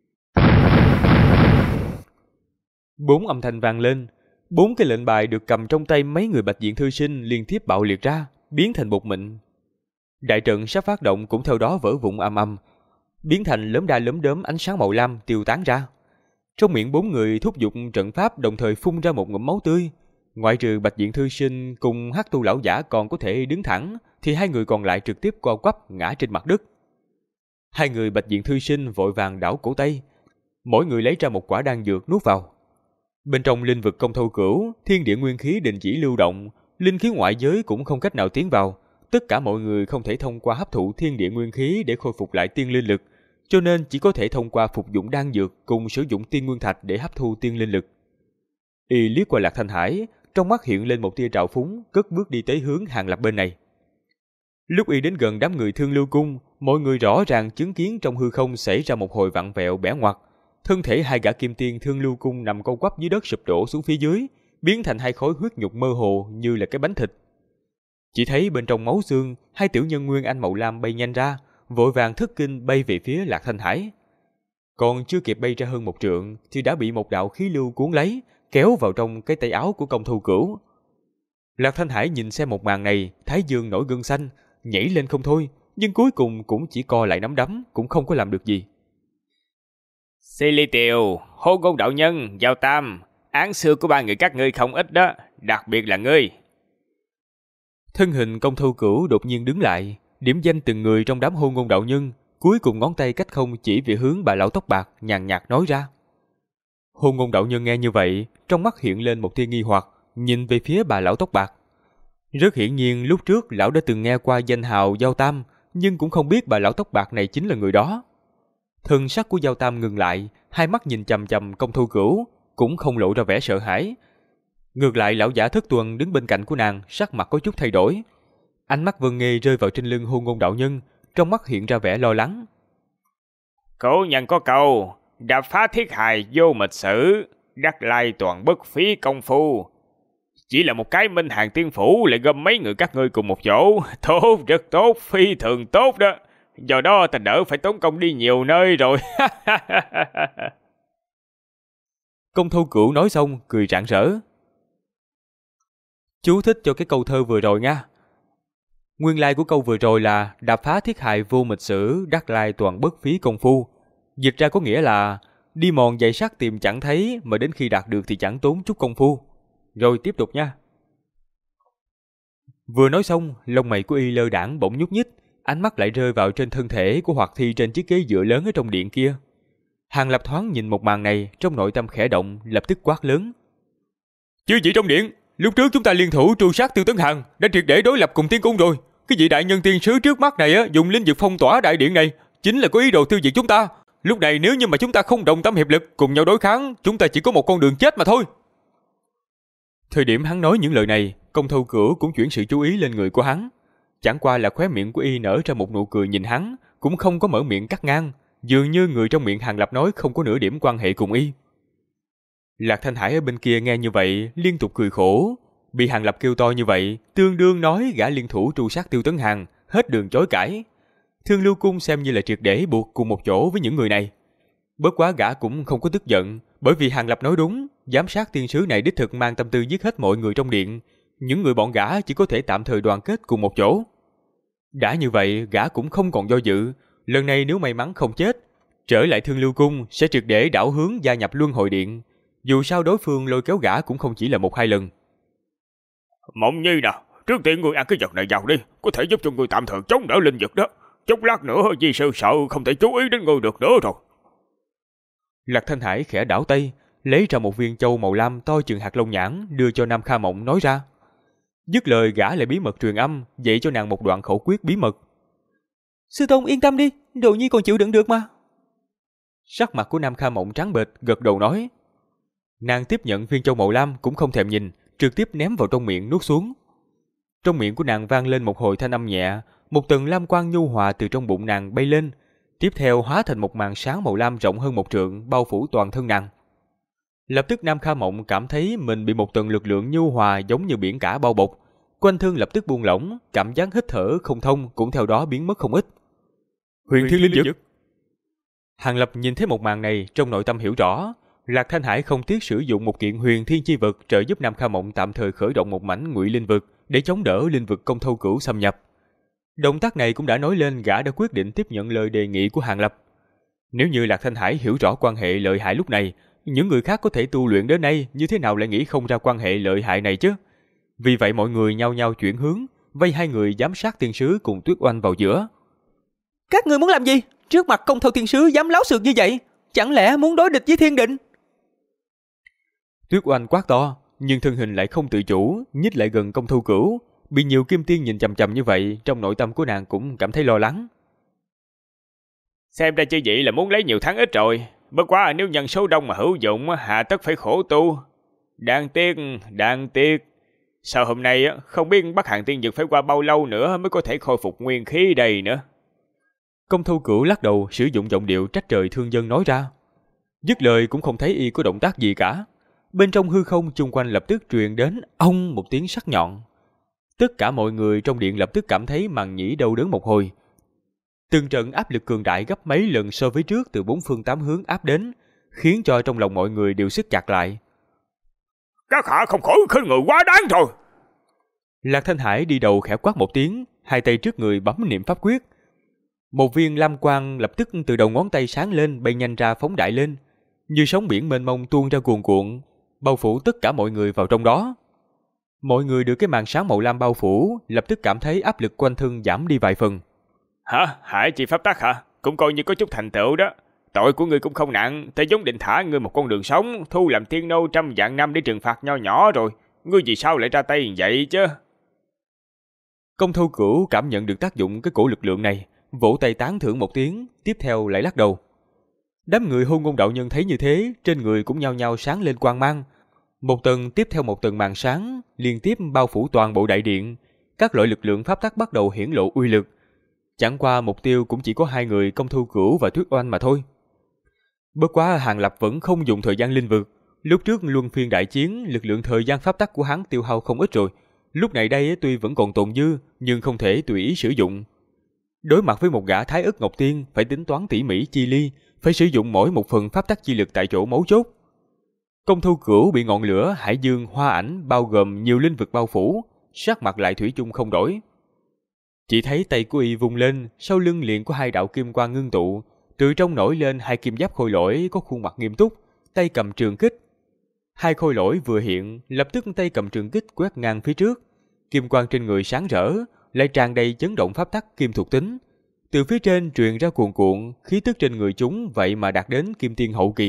4 âm thanh vang lên, 4 cái lệnh bài được cầm trong tay mấy người Bạch Diện Thư Sinh liên tiếp bạo liệt ra, biến thành bột mịn. Đại trận sắp phát động cũng theo đó vỡ vụn ầm ầm, biến thành lốm đa lốm đốm ánh sáng màu lam tiêu tán ra. Trong miệng 4 người thúc giục trận pháp đồng thời phun ra một ngụm máu tươi. Ngoại trừ Bạch Diện Thư Sinh cùng Hắc Tu lão giả còn có thể đứng thẳng, thì 2 người còn lại trực tiếp co quắp ngã trên mặt đất. 2 người Bạch Diện Thư Sinh vội vàng đảo cổ tay, mỗi người lấy ra một quả đan dược nuốt vào. Bên trong linh vực Công Thâu Cửu, thiên địa nguyên khí đình chỉ lưu động, linh khí ngoại giới cũng không cách nào tiến vào. Tất cả mọi người không thể thông qua hấp thụ thiên địa nguyên khí để khôi phục lại tiên linh lực, cho nên chỉ có thể thông qua phục dụng đan dược cùng sử dụng tiên nguyên thạch để hấp thu tiên linh lực. Y liếc qua Lạc Thanh Hải, trong mắt hiện lên một tia trào phúng, cất bước đi tới hướng Hàng Lập bên này. Lúc y đến gần đám người Thương Lưu Cung, mọi người rõ ràng chứng kiến trong hư không xảy ra một hồi vặn vẹo bẻ ngoặt. Thân thể 2 gã kim tiên Thương Lưu Cung nằm co quắp dưới đất sụp đổ xuống phía dưới, biến thành 2 khối huyết nhục mơ hồ như là cái bánh thịt. Chỉ thấy bên trong máu xương, 2 tiểu nhân nguyên anh màu lam bay nhanh ra, vội vàng thất kinh bay về phía Lạc Thanh Hải. Còn chưa kịp bay ra hơn 1 trượng thì đã bị một đạo khí lưu cuốn lấy, kéo vào trong cái tay áo của Công Thâu Cửu. Lạc Thanh Hải nhìn xem một màn này, thái dương nổi gân xanh, nhảy lên không thôi, nhưng cuối cùng cũng chỉ co lại nắm đấm, cũng không có làm được gì. Xê Ly Tiều, Hôn Ngôn đạo nhân, Giao Tam, án xưa của 3 người các ngươi không ít đó, đặc biệt là ngươi. Thân hình Công Thâu Cửu đột nhiên đứng lại, điểm danh từng người trong đám Hôn Ngôn đạo nhân, cuối cùng ngón tay cách không chỉ về hướng bà lão tóc bạc, nhàn nhạt nói ra. Hôn Ngôn đạo nhân nghe như vậy, trong mắt hiện lên một tia nghi hoặc, nhìn về phía bà lão tóc bạc. Rất hiển nhiên lúc trước lão đã từng nghe qua danh hào Giao Tam, nhưng cũng không biết bà lão tóc bạc này chính là người đó. Thân sắc của Giao Tam ngừng lại, 2 mắt nhìn chằm chằm Công Thâu Cửu, cũng không lộ ra vẻ sợ hãi. Ngược lại lão giả Thất Tuần đứng bên cạnh của nàng, sắc mặt có chút thay đổi. Ánh mắt Vân Nghê rơi vào trên lưng Hôn Ngôn đạo nhân, trong mắt hiện ra vẻ lo lắng. Cổ nhân có câu, đạp phá thiết hài vô mịch sử, đắc lai toàn bất phí công phu. Chỉ là một cái Minh Hàng Tiên Phủ lại gom mấy người các ngươi cùng một chỗ, tốt, rất tốt, phi thường tốt đó. Do đó ta đỡ phải tốn công đi nhiều nơi rồi. Công Thâu Cửu nói xong cười rạng rỡ. Chú thích cho cái câu thơ vừa rồi nha. Nguyên lai của câu vừa rồi là đạp phá thiết hài vô mịch sử, đắc lai toàn bất phí công phu. Dịch ra có nghĩa là đi mòn dày sắt tìm chẳng thấy, mà đến khi đạt được thì chẳng tốn chút công phu. Rồi tiếp tục nha. Vừa nói xong, lông mày của y lơ đãng bỗng nhúc nhích, ánh mắt lại rơi vào trên thân thể của Hoạt Thi trên chiếc ghế dựa lớn ở trong điện kia. Hàng Lập thoáng nhìn một màn này, trong nội tâm khẽ động, lập tức quát lớn. Chư vị trong điện, lúc trước chúng ta liên thủ tru sát Tiêu Tấn Hàn, đã triệt để đối lập cùng Tiên Cung rồi. Cái vị đại nhân tiên sứ trước mắt này dùng linh dược phong tỏa đại điện này, chính là có ý đồ tiêu diệt chúng ta. Lúc này nếu như mà chúng ta không đồng tâm hiệp lực cùng nhau đối kháng, chúng ta chỉ có một con đường chết mà thôi. Thời điểm hắn nói những lời này, Công Thâu Cửu cũng chuyển sự chú ý lên người của hắn. Chẳng qua là khóe miệng của y nở ra một nụ cười nhìn hắn, cũng không có mở miệng cắt ngang, dường như người trong miệng Hàng Lập nói không có nửa điểm quan hệ cùng y. Lạc Thanh Hải ở bên kia nghe như vậy, liên tục cười khổ. Bị Hàng Lập kêu to như vậy, tương đương nói gã liên thủ tru sát Tiêu Tấn Hàn, hết đường chối cãi. Thương Lưu Cung xem như là triệt để buộc cùng một chỗ với những người này. Bất quá gã cũng không có tức giận, bởi vì Hàng Lập nói đúng, giám sát tiên sứ này đích thực mang tâm tư giết hết mọi người trong điện. Những người bọn gã chỉ có thể tạm thời đoàn kết cùng một chỗ. Đã như vậy, gã cũng không còn do dự. Lần này nếu may mắn không chết, trở lại Thương Lưu Cung sẽ triệt để đảo hướng gia nhập Luân Hồi Điện. Dù sao đối phương lôi kéo gã cũng không chỉ là 1-2 lần. Mộng Nhi nè, trước tiên ngươi ăn cái vật này vào đi, có thể giúp cho ngươi tạm thời chống đỡ linh vật đó. Chốc lát nữa di sư sợ không thể chú ý đến ngươi được nữa rồi. Lạc Thanh Hải khẽ đảo tay, lấy ra một viên châu màu lam to chừng hạt lông nhãn đưa cho Nam Kha Mộng nói ra. Dứt lời gã lại bí mật truyền âm, dạy cho nàng một đoạn khẩu quyết bí mật. Sư tôn yên tâm đi, Đồ Nhi còn chịu đựng được mà. Sắc mặt của Nam Kha Mộng trắng bệch, gật đầu nói. Nàng tiếp nhận viên châu màu lam cũng không thèm nhìn, trực tiếp ném vào trong miệng nuốt xuống. Trong miệng của nàng vang lên một hồi thanh âm nhẹ, một tầng lam quang nhu hòa từ trong bụng nàng bay lên, tiếp theo hóa thành một màn sáng màu lam rộng hơn 1 trượng bao phủ toàn thân nàng. Lập tức Nam Kha Mộng cảm thấy mình bị một tầng lực lượng nhu hòa giống như biển cả bao bọc, quanh thân lập tức buông lỏng, cảm giác hít thở không thông cũng theo đó biến mất không ít. Huyền Thiên Linh Dực. Hàng Lập nhìn thấy một màn này, trong nội tâm hiểu rõ, Lạc Thanh Hải không tiếc sử dụng một kiện huyền thiên chi vật trợ giúp Nam Kha Mộng tạm thời khởi động một mảnh ngụy linh vực để chống đỡ linh vực Công Thâu Cửu xâm nhập. Động tác này cũng đã nói lên gã đã quyết định tiếp nhận lời đề nghị của Hàng Lập. Nếu như Lạc Thanh Hải hiểu rõ quan hệ lợi hại lúc này, những người khác có thể tu luyện đến nay như thế nào lại nghĩ không ra quan hệ lợi hại này chứ? Vì vậy mọi người nhao nhao chuyển hướng, vây hai người giám sát tiên sứ cùng Tuyết Oanh vào giữa. Các người muốn làm gì? Trước mặt Công Thâu tiên sứ dám láo xược như vậy, chẳng lẽ muốn đối địch với thiên định? Tuyết Oanh quát to, nhưng thân hình lại không tự chủ, nhích lại gần Công Thâu Cửu. Bị nhiều kim tiên nhìn chằm chằm như vậy, trong nội tâm của nàng cũng cảm thấy lo lắng. Xem ra chư vị là muốn lấy nhiều thắng ít rồi. Bất quá nếu nhân số đông mà hữu dụng, hạ tất phải khổ tu. Đáng tiếc. Sau hôm nay không biết Bắc Hàn Tiên Dực phải qua bao lâu nữa mới có thể khôi phục nguyên khí đây nữa. Công Thâu Cửu lắc đầu, sử dụng giọng điệu trách trời thương dân nói ra. Dứt lời cũng không thấy y có động tác gì cả. Bên trong hư không chung quanh lập tức truyền đến ông một tiếng sắc nhọn. Tất cả mọi người trong điện lập tức cảm thấy màng nhĩ đau đớn một hồi. Từng trận áp lực cường đại gấp mấy lần so với trước từ 4 phương 8 hướng áp đến, khiến cho trong lòng mọi người đều siết chặt lại. Các hạ không khỏi khinh người quá đáng rồi. Lạc Thanh Hải đi đầu khẽ quát một tiếng, hai tay trước người bấm niệm pháp quyết. Một viên lam quang lập tức từ đầu ngón tay sáng lên, bay nhanh ra phóng đại lên, như sóng biển mênh mông tuôn ra cuồn cuộn, bao phủ tất cả mọi người vào trong đó. Mọi người được cái màn sáng màu lam bao phủ, lập tức cảm thấy áp lực quanh thân giảm đi vài phần. Hả? Hải chỉ pháp tắc hả? Cũng coi như có chút thành tựu đó. Tội của ngươi cũng không nặng, ta vốn định thả ngươi một con đường sống, thu làm tiên nô 100 vạn năm để trừng phạt nho nhỏ rồi. Ngươi vì sao lại ra tay vậy chứ? Công Thâu Cửu cảm nhận được tác dụng cái cổ lực lượng này, vỗ tay tán thưởng một tiếng, tiếp theo lại lắc đầu. Đám người Hôn Ngôn đạo nhân thấy như thế, trên người cũng nhao nhao sáng lên quang mang. Một tầng tiếp theo một tầng màn sáng, liên tiếp bao phủ toàn bộ đại điện. Các loại lực lượng pháp tắc bắt đầu hiển lộ uy lực. Chẳng qua mục tiêu cũng chỉ có hai người Công Thâu Cửu và Tuyết Oanh mà thôi. Bất quá Hàng Lập vẫn không dùng thời gian linh vực. Lúc trước luân phiên đại chiến, lực lượng thời gian pháp tắc của hắn tiêu hao không ít rồi. Lúc này đây tuy vẫn còn tồn dư, nhưng không thể tùy ý sử dụng. Đối mặt với một gã Thái Ức Ngọc Tiên, phải tính toán tỉ mỉ chi ly, phải sử dụng mỗi một phần pháp tắc chi lực tại chỗ mấu chốt. Công Thâu Cửu bị ngọn lửa hải dương hoa ảnh bao gồm nhiều linh vực bao phủ, sắc mặt lại thủy chung không đổi. Chỉ thấy tay của y vung lên, sau lưng liền có hai đạo kim quang ngưng tụ, từ trong nổi lên hai kim giáp khôi lỗi có khuôn mặt nghiêm túc, tay cầm trường kích. Hai khôi lỗi vừa hiện, lập tức tay cầm trường kích quét ngang phía trước, kim quang trên người sáng rỡ, lại tràn đầy chấn động pháp tắc kim thuộc tính. Từ phía trên truyền ra cuồn cuộn, khí tức trên người chúng vậy mà đạt đến kim tiên hậu kỳ.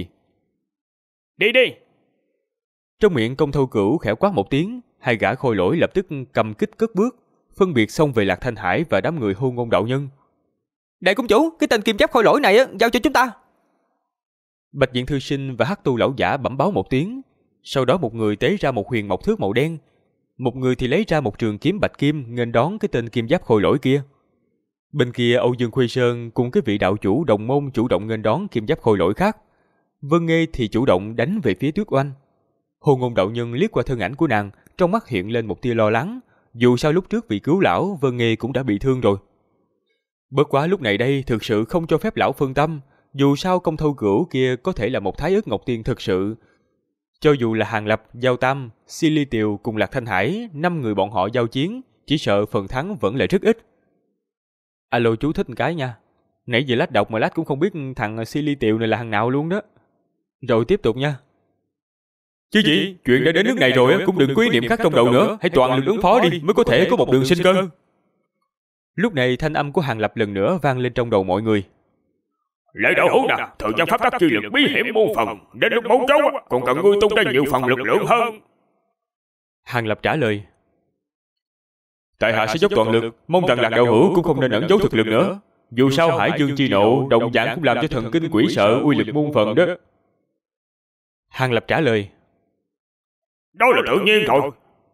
Đi đi! Trong miệng Công Thâu Cửu khẽ quát một tiếng, hai gã khôi lỗi lập tức cầm kích cất bước, phân biệt xông về Lạc Thanh Hải và đám người Hôn Ngôn đạo nhân. Đại công chủ, cái tên kim giáp khôi lỗi này giao cho chúng ta. Bạch Diện Thư Sinh và Hắc Tu lão giả bẩm báo một tiếng, sau đó một người tế ra một huyền mộc thước màu đen, một người thì lấy ra một trường kiếm bạch kim nghênh đón cái tên kim giáp khôi lỗi kia. Bên kia Âu Dương Khuê Sơn cùng cái vị đạo chủ đồng môn chủ động nghênh đón kim giáp khôi lỗi khác. Vân Nghê thì chủ động đánh về phía Tuyết Oanh. Hôn Ngôn đạo nhân liếc qua thân ảnh của nàng, trong mắt hiện lên một tia lo lắng, dù sao lúc trước vì cứu lão, Vân Nghê cũng đã bị thương rồi. Bất quá lúc này đây thực sự không cho phép lão phân tâm, dù sao Công Thâu Cửu kia có thể là một Thái Ức Ngọc Tiên thực sự. Cho dù là Hàng Lập, Giao Tam, Si Ly Tiều cùng Lạc Thanh Hải, 5 người bọn họ giao chiến, chỉ sợ phần thắng vẫn là rất ít. Alo chú thích một cái nha. Nãy giờ lách đọc mà lách cũng không biết thằng Si Ly Tiều này là thằng nào luôn đó. Rồi tiếp tục nha. Chứ gì, chuyện đã đến nước này rồi cũng đừng có ý niệm khác trong đầu nữa, hãy toàn lực ứng phó đi mới có thể có một đường sinh cơ. Lúc này thanh âm của Hàng Lập lần nữa vang lên trong đầu mọi người. Lệ đạo hữu nè, thời gian pháp tắc chi lực bí hiểm muôn phần, đến lúc bấu chấu còn cần ngươi tung ra nhiều phần lực lượng hơn. Hàng Lập trả lời. Tại hạ sẽ dốc toàn lực, mong rằng Lạc đạo hữu cũng không nên ẩn giấu thực lực nữa. Dù sao Hải Dương chi nộ đồng dạng cũng làm cho thần kinh quỷ sợ uy lực muôn phần đó. Hàng Lập trả lời. Đó là tự nhiên thôi.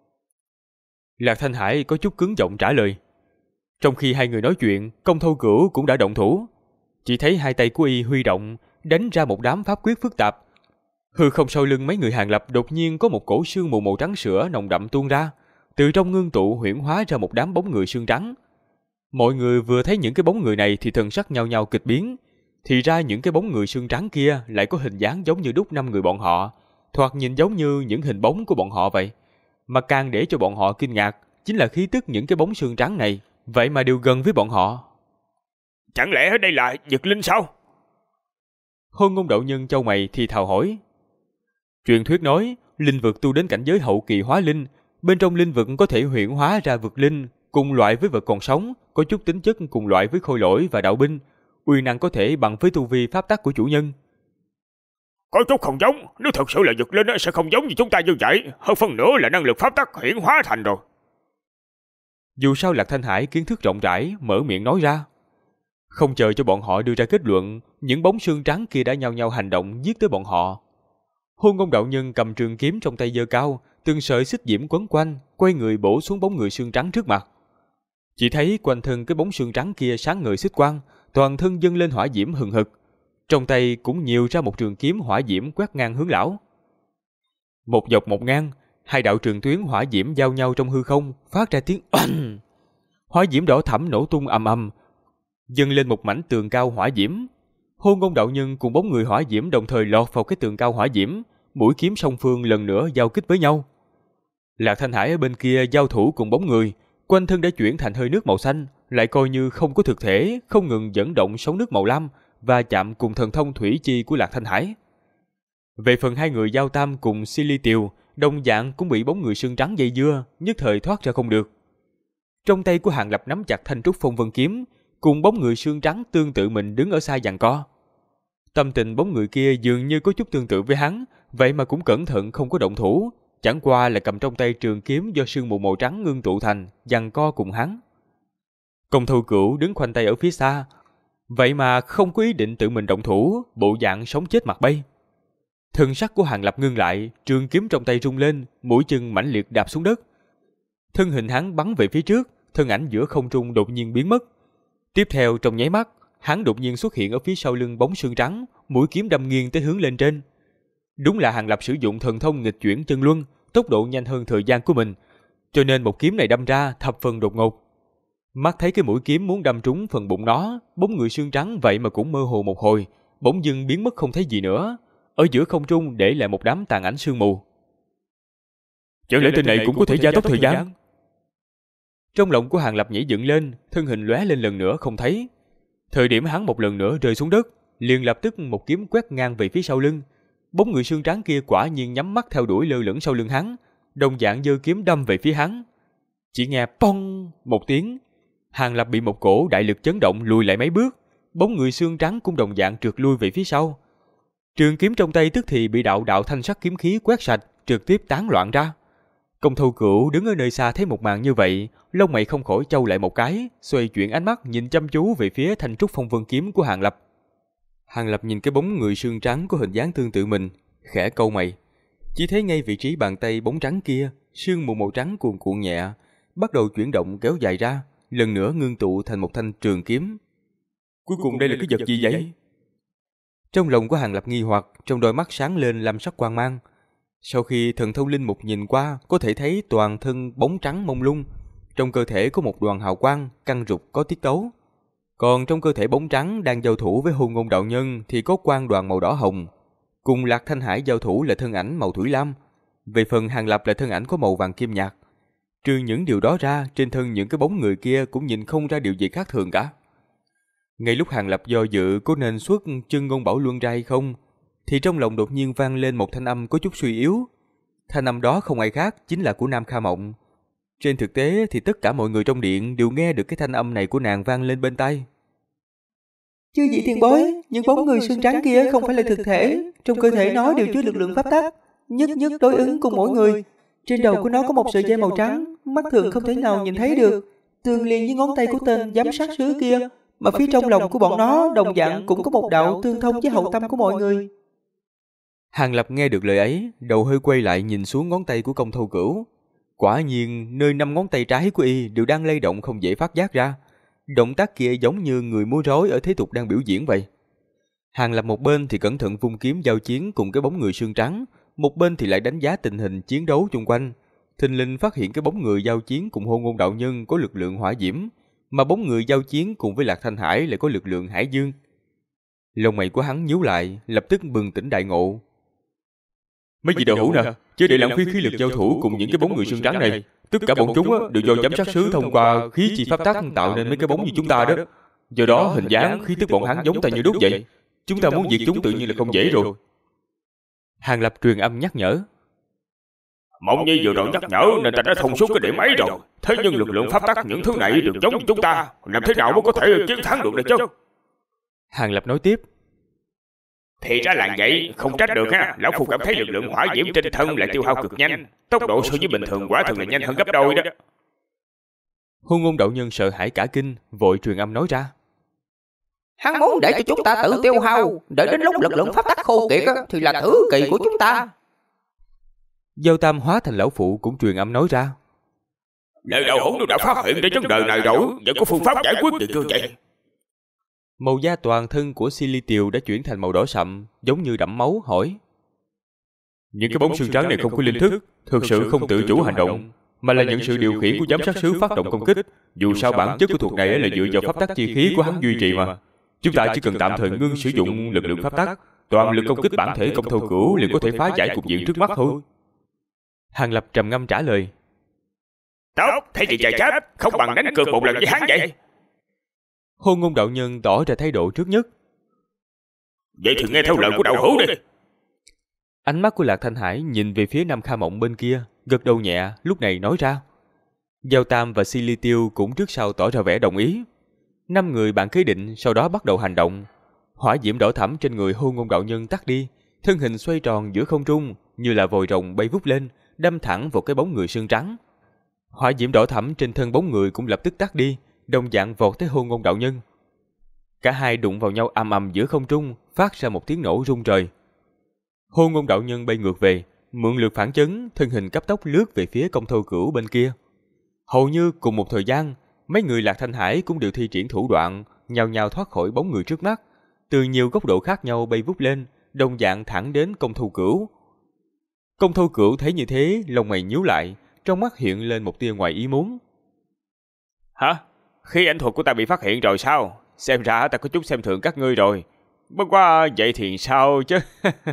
Lạc Thanh Hải có chút cứng giọng trả lời. Trong khi hai người nói chuyện, Công Thâu Cửu cũng đã động thủ. Chỉ thấy hai tay của y huy động, đánh ra một đám pháp quyết phức tạp. Hư không sau lưng mấy người Hàng Lập đột nhiên có một cổ sương mù màu trắng sữa nồng đậm tuôn ra, từ trong ngưng tụ huyễn hóa ra một đám bóng người xương trắng. Mọi người vừa thấy những cái bóng người này thì thần sắc nhao nhao kịch biến. Thì ra những cái bóng người xương trắng kia lại có hình dáng giống như đúc 5 người bọn họ, thoạt nhìn giống như những hình bóng của bọn họ vậy. Mà càng để cho bọn họ kinh ngạc chính là khí tức những cái bóng xương trắng này, vậy mà đều gần với bọn họ. Chẳng lẽ đây là Dực Linh sao? Hôn Ngôn Đạo Nhân chau mày thì thào hỏi. Truyền thuyết nói, linh vực tu đến cảnh giới hậu kỳ hóa linh, bên trong linh vực có thể huyễn hóa ra vực linh, cùng loại với vật còn sống, có chút tính chất cùng loại với khôi lỗi và đạo binh, uy năng có thể bằng với tu vi pháp tắc của chủ nhân. Có chút không giống, nếu thật sự là Dực Linh sẽ không giống như chúng ta như vậy, hơn phần nữa là năng lực pháp tắc hiển hóa thành rồi. Dù sao Lạc Thanh Hải kiến thức rộng rãi, mở miệng nói ra. Không chờ cho bọn họ đưa ra kết luận, những bóng xương trắng kia đã nhao nhao hành động giết tới bọn họ. Hôn Ngôn Đạo Nhân cầm trường kiếm trong tay giơ cao, từng sợi xích diễm quấn quanh, quay người bổ xuống bóng người xương trắng trước mặt. Chỉ thấy quanh thân cái bóng xương trắng kia sáng ngời xích quang, toàn thân dâng lên hỏa diễm hừng hực. Trong tay cũng nhiều ra một trường kiếm hỏa diễm quét ngang hướng lão. Một dọc một ngang, hai đạo trường tuyến hỏa diễm giao nhau trong hư không, phát ra tiếng oanh. Hỏa diễm đỏ thẫm nổ tung ầm ầm, dâng lên một mảnh tường cao hỏa diễm. Hôn Ngôn Đạo Nhân cùng bóng người hỏa diễm đồng thời lọt vào cái tường cao hỏa diễm, mũi kiếm song phương lần nữa giao kích với nhau. Lạc Thanh Hải ở bên kia giao thủ cùng bóng người, quanh thân đã chuyển thành hơi nước màu xanh, lại coi như không có thực thể, không ngừng dẫn động sóng nước màu lam và chạm cùng thần thông thủy chi của Lạc Thanh Hải. Về phần hai người Giao Tam cùng Si Ly Tiều, đồng dạng cũng bị bóng người xương trắng dây dưa, nhất thời thoát ra không được. Trong tay của Hàng Lập nắm chặt thanh trúc phong vân kiếm, cùng bóng người xương trắng tương tự mình đứng ở xa giằng co. Tâm tình bóng người kia dường như có chút tương tự với hắn, vậy mà cũng cẩn thận không có động thủ, chẳng qua là cầm trong tay trường kiếm do sương mù màu trắng ngưng tụ thành, giằng co cùng hắn. Công Thâu Cửu đứng khoanh tay ở phía xa, vậy mà không có ý định tự mình động thủ, bộ dạng sống chết mặt bay. Thân sắc của Hàng Lập ngưng lại, trường kiếm trong tay rung lên, mũi chân mãnh liệt đạp xuống đất. Thân hình hắn bắn về phía trước, thân ảnh giữa không trung đột nhiên biến mất. Tiếp theo trong nháy mắt, hắn đột nhiên xuất hiện ở phía sau lưng bóng xương trắng, mũi kiếm đâm nghiêng tới hướng lên trên. Đúng là Hàng Lập sử dụng thần thông nghịch chuyển chân luân, tốc độ nhanh hơn thời gian của mình, cho nên một kiếm này đâm ra thập phần đột ngột. Mắt thấy cái mũi kiếm muốn đâm trúng phần bụng nó, bóng người xương trắng vậy mà cũng mơ hồ một hồi, bỗng dưng biến mất không thấy gì nữa, ở giữa không trung để lại một đám tàn ảnh sương mù. Chẳng lẽ tên này cũng có thể gia tốc thời gian? Trong lòng của Hàng Lập nhảy dựng lên, thân hình lóe lên lần nữa không thấy. Thời điểm hắn một lần nữa rơi xuống đất, liền lập tức một kiếm quét ngang về phía sau lưng. Bóng người xương trắng kia quả nhiên nhắm mắt theo đuổi lơ lửng sau lưng hắn, đồng dạng giơ kiếm đâm về phía hắn. Chỉ nghe pong một tiếng, Hàng Lập bị một cổ đại lực chấn động lùi lại mấy bước, bóng người xương trắng cũng đồng dạng trượt lui về phía sau. Trường kiếm trong tay tức thì bị đạo đạo thanh sắc kiếm khí quét sạch, trực tiếp tán loạn ra. Công Thâu Cửu đứng ở nơi xa thấy một màn như vậy, lông mày không khỏi chau lại một cái, xoay chuyển ánh mắt nhìn chăm chú về phía thanh trúc phong vân kiếm của Hàng Lập. Hàng Lập nhìn cái bóng người xương trắng có hình dáng tương tự mình, khẽ cau mày. Chỉ thấy ngay vị trí bàn tay bóng trắng kia, sương mù màu trắng cuồn cuộn nhẹ, bắt đầu chuyển động kéo dài ra, lần nữa ngưng tụ thành một thanh trường kiếm. Cuối cùng đây là cái vật gì vậy? Trong lòng của Hàng Lập nghi hoặc, trong đôi mắt sáng lên lam sắc quang mang. Sau khi thần thông linh mục nhìn qua, có thể thấy toàn thân bóng trắng mông lung, trong cơ thể có một đoàn hào quang căng rụt có tiết tấu. Còn trong cơ thể bóng trắng đang giao thủ với Hôn Ngôn Đạo Nhân thì có quang đoàn màu đỏ hồng. Cùng Lạc Thanh Hải giao thủ là thân ảnh màu thủy lam. Về phần Hàng Lập là thân ảnh có màu vàng kim nhạt. Trừ những điều đó ra, trên thân những cái bóng người kia cũng nhìn không ra điều gì khác thường cả. Ngay lúc Hàng Lập do dự có nên xuất Chân Ngôn Bảo Luân ra hay không, thì trong lòng đột nhiên vang lên một thanh âm có chút suy yếu. Thanh âm đó không ai khác chính là của Nam Kha Mộng. Trên thực tế thì tất cả mọi người trong điện đều nghe được cái thanh âm này của nàng vang lên bên tai. Chư vị tiền bối, những bóng người xương trắng kia không phải là thực thể, trong cơ thể nó đều chứa lực lượng pháp tắc, nhất nhất đối ứng cùng mỗi người. Trên đầu của nó có một sợi dây màu trắng, mắt thường không thể nào nhìn thấy được, tương liên với ngón tay của tên giám sát sứ kia, mà phía trong lòng của bọn nó đồng dạng cũng có một đạo tương thông với hậu tâm của mọi người. Hàng Lập nghe được lời ấy, đầu hơi quay lại nhìn xuống ngón tay của Công Thâu Cửu. Quả nhiên, nơi 5 ngón tay trái của y đều đang lay động không dễ phát giác ra. Động tác kia giống như người múa rối ở thế tục đang biểu diễn vậy. Hàng Lập một bên thì cẩn thận vung kiếm giao chiến cùng cái bóng người xương trắng, một bên thì lại đánh giá tình hình chiến đấu xung quanh. Thình lình phát hiện cái bóng người giao chiến cùng Hôn Ngôn đạo nhân có lực lượng hỏa diễm, mà bóng người giao chiến cùng với Lạc Thanh Hải lại có lực lượng hải dương. Lông mày của hắn nhíu lại, lập tức bừng tỉnh đại ngộ. Mấy vị đạo hữu nè, chứ để lãng phí khí lực giao thủ cùng những cái bóng người xương trắng này, tất cả bọn chúng đều do giám sát sứ thông qua khí chi pháp tắc tạo nên mấy cái bóng như chúng ta đó. Do đó hình dáng khí tức bọn hắn giống ta như đúc vậy. Chúng ta muốn diệt chúng tự nhiên là không dễ rồi. Hàng Lập truyền âm nhắc nhở. Mộng Nhi vừa rồi nhắc nhở nên ta đã thông suốt cái điểm ấy rồi. Thế nhưng lực lượng pháp tắc những thứ này đều giống như chúng ta, làm thế nào mới có thể chiến thắng được đây chứ? Hàng Lập nói tiếp. Thì ra là vậy, không trách được ha. Lão phu cảm thấy lực lượng hỏa diễm trên thân lại tiêu hao cực nhanh, tốc độ so với bình thường quả thực là nhanh hơn gấp đôi đó. Hôn Ngôn đạo nhân sợ hãi cả kinh, vội truyền âm nói ra. Hắn muốn để cho chúng ta tự tiêu hao, đợi đến lúc lực lượng pháp tắc khô kiệt thì là thứ kỳ của chúng ta. Giao Tam hóa thành lão phụ cũng truyền âm nói ra. Lời đạo hữu đã phát hiện ra vấn đề này rồi, vậy có phương pháp giải quyết được chưa vậy? Màu da toàn thân của Silly Tiều đã chuyển thành màu đỏ sậm, giống như đẫm máu, hỏi. Những cái bóng xương trắng này không có linh thức, thực sự không tự chủ hành động, mà là những sự điều khiển của giám sát sứ phát động công kích. Dù sao bản chất của thuật này là dựa vào pháp tắc chi khí của hắn duy trì mà. Chúng ta chỉ cần tạm thời ngưng sử dụng lực lượng pháp tắc, toàn lực công kích bản thể Công Thâu Cửu liền có thể phá giải cục diện trước mắt thôi. Hàng Lập trầm ngâm trả lời. Tốt, thế thì chạy chết, không bằng đánh cược một lần với hắn vậy. Hôn Ngôn đạo nhân tỏ ra thái độ trước nhất. Vậy thì nghe theo lời của đạo hữu đi. Ánh mắt của Lạc Thanh Hải nhìn về phía Nam Kha Mộng bên kia, gật đầu nhẹ, lúc này nói ra. Giao Tam và Silly Tiêu cũng trước sau tỏ ra vẻ đồng ý. 5 người bạn kế định sau đó bắt đầu hành động. Hỏa diễm đỏ thẫm trên người Hôn Ngôn đạo nhân tắt đi, thân hình xoay tròn giữa không trung như là vòi rồng bay vút lên, đâm thẳng vào cái bóng người xương trắng. Hỏa diễm đỏ thẫm trên thân bóng người cũng lập tức tắt đi, đồng dạng vọt tới Hôn Ngôn đạo nhân. Cả hai đụng vào nhau ầm ầm giữa không trung, phát ra một tiếng nổ rung trời. Hôn Ngôn đạo nhân bay ngược về, mượn lực phản chấn, thân hình cấp tốc lướt về phía Công Thâu Cửu bên kia. Hầu như cùng một thời gian, mấy người Lạc Thanh Hải cũng đều thi triển thủ đoạn, nhào nhào thoát khỏi bóng người trước mắt, từ nhiều góc độ khác nhau bay vút lên, đồng dạng thẳng đến Công Thâu Cửu. Công Thâu Cửu thấy như thế, lông mày nhíu lại, trong mắt hiện lên một tia ngoài ý muốn. Hả? Khi ảnh thuật của ta bị phát hiện rồi sao? Xem ra ta có chút xem thường các ngươi rồi. Bất quá vậy thì sao chứ?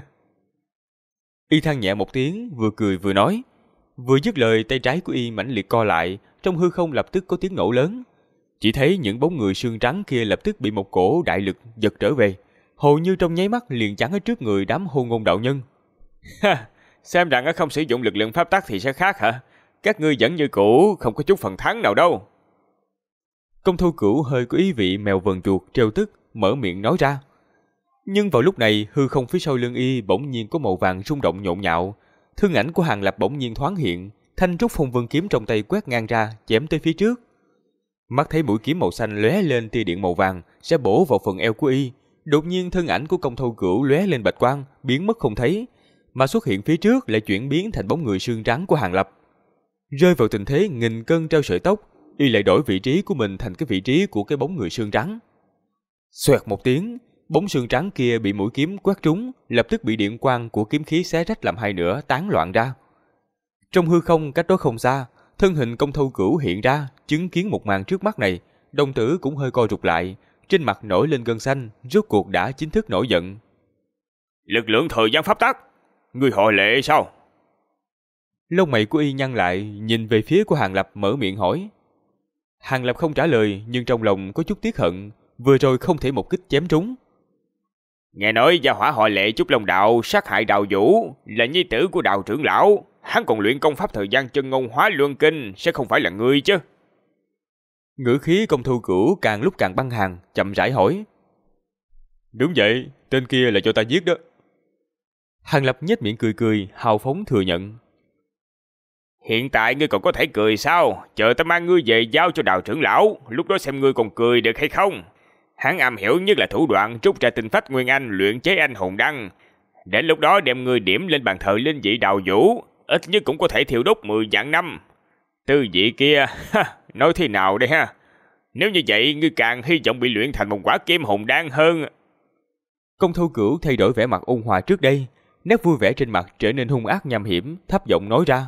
Y than nhẹ một tiếng, vừa cười vừa nói. Vừa dứt lời, tay trái của y mãnh liệt co lại, trong hư không lập tức có tiếng nổ lớn. Chỉ thấy những bóng người xương trắng kia lập tức bị một cổ đại lực giật trở về, hầu như trong nháy mắt liền chắn ở trước người đám Hôn Ngôn đạo nhân. Ha, xem rằng không sử dụng lực lượng pháp tắc thì sẽ khác hả? Các ngươi vẫn như cũ, không có chút phần thắng nào đâu. Công Thâu Cửu hơi có ý vị mèo vờn chuột trêu tức, mở miệng nói ra. Nhưng vào lúc này, hư không phía sau lưng y bỗng nhiên có màu vàng rung động nhộn nhạo, thân ảnh của Hàng Lập bỗng nhiên thoáng hiện, thanh trúc phong vân kiếm trong tay quét ngang ra, chém tới phía trước. Mắt thấy mũi kiếm màu xanh lóe lên tia điện màu vàng sẽ bổ vào phần eo của y, đột nhiên thân ảnh của Công Thâu Cửu lóe lên bạch quang, biến mất không thấy, mà xuất hiện phía trước lại chuyển biến thành bóng người xương trắng của Hàng Lập. Rơi vào tình thế nghìn cân treo sợi tóc, y lại đổi vị trí của mình thành cái vị trí của cái bóng người xương trắng. Xoẹt một tiếng, bóng xương trắng kia bị mũi kiếm quét trúng, lập tức bị điện quang của kiếm khí xé rách làm hai nửa, tán loạn ra. Trong hư không cách đó không xa, thân hình Công Thâu Cửu hiện ra, chứng kiến một màn trước mắt này, đồng tử cũng hơi co rụt lại, trên mặt nổi lên gân xanh, rốt cuộc đã chính thức nổi giận. Lực lượng thời gian pháp tắc, ngươi họ Lệ sao? Lông mày của y nhăn lại, nhìn về phía của Hàng Lập mở miệng hỏi. Hàng Lập không trả lời, nhưng trong lòng có chút tiếc hận, vừa rồi không thể một kích chém trúng. Nghe nói gia hỏa họ Lệ Trúc Long Đạo sát hại Đào Vũ, là nhi tử của Đào trưởng lão, Hắn còn luyện công pháp thời gian chân ngôn hóa luân kinh, sẽ không phải là ngươi chứ? Ngữ khí Công Thu Cửu càng lúc càng băng hàn, chậm rãi hỏi. Đúng vậy, tên kia là cho ta giết đó. Hàng Lập nhếch miệng cười cười, hào phóng thừa nhận. Hiện tại ngươi còn có thể cười sao? Chờ ta mang ngươi về giao cho Đào trưởng lão, lúc đó xem ngươi còn cười được hay không. Hắn am hiểu nhất là thủ đoạn trút ra tinh phách nguyên anh luyện chế anh hồn đăng. Đến lúc đó đem ngươi điểm lên bàn thờ linh vị Đào Vũ, ít nhất cũng có thể thiêu đốt 10 vạn năm. Tư vị kia, nói thế nào đây ha? Nếu như vậy, ngươi càng hy vọng bị luyện thành một quả kim hồn đan hơn. Công Thu Cửu thay đổi vẻ mặt ôn hòa trước đây, nét vui vẻ trên mặt trở nên hung ác nham hiểm, thấp giọng nói ra.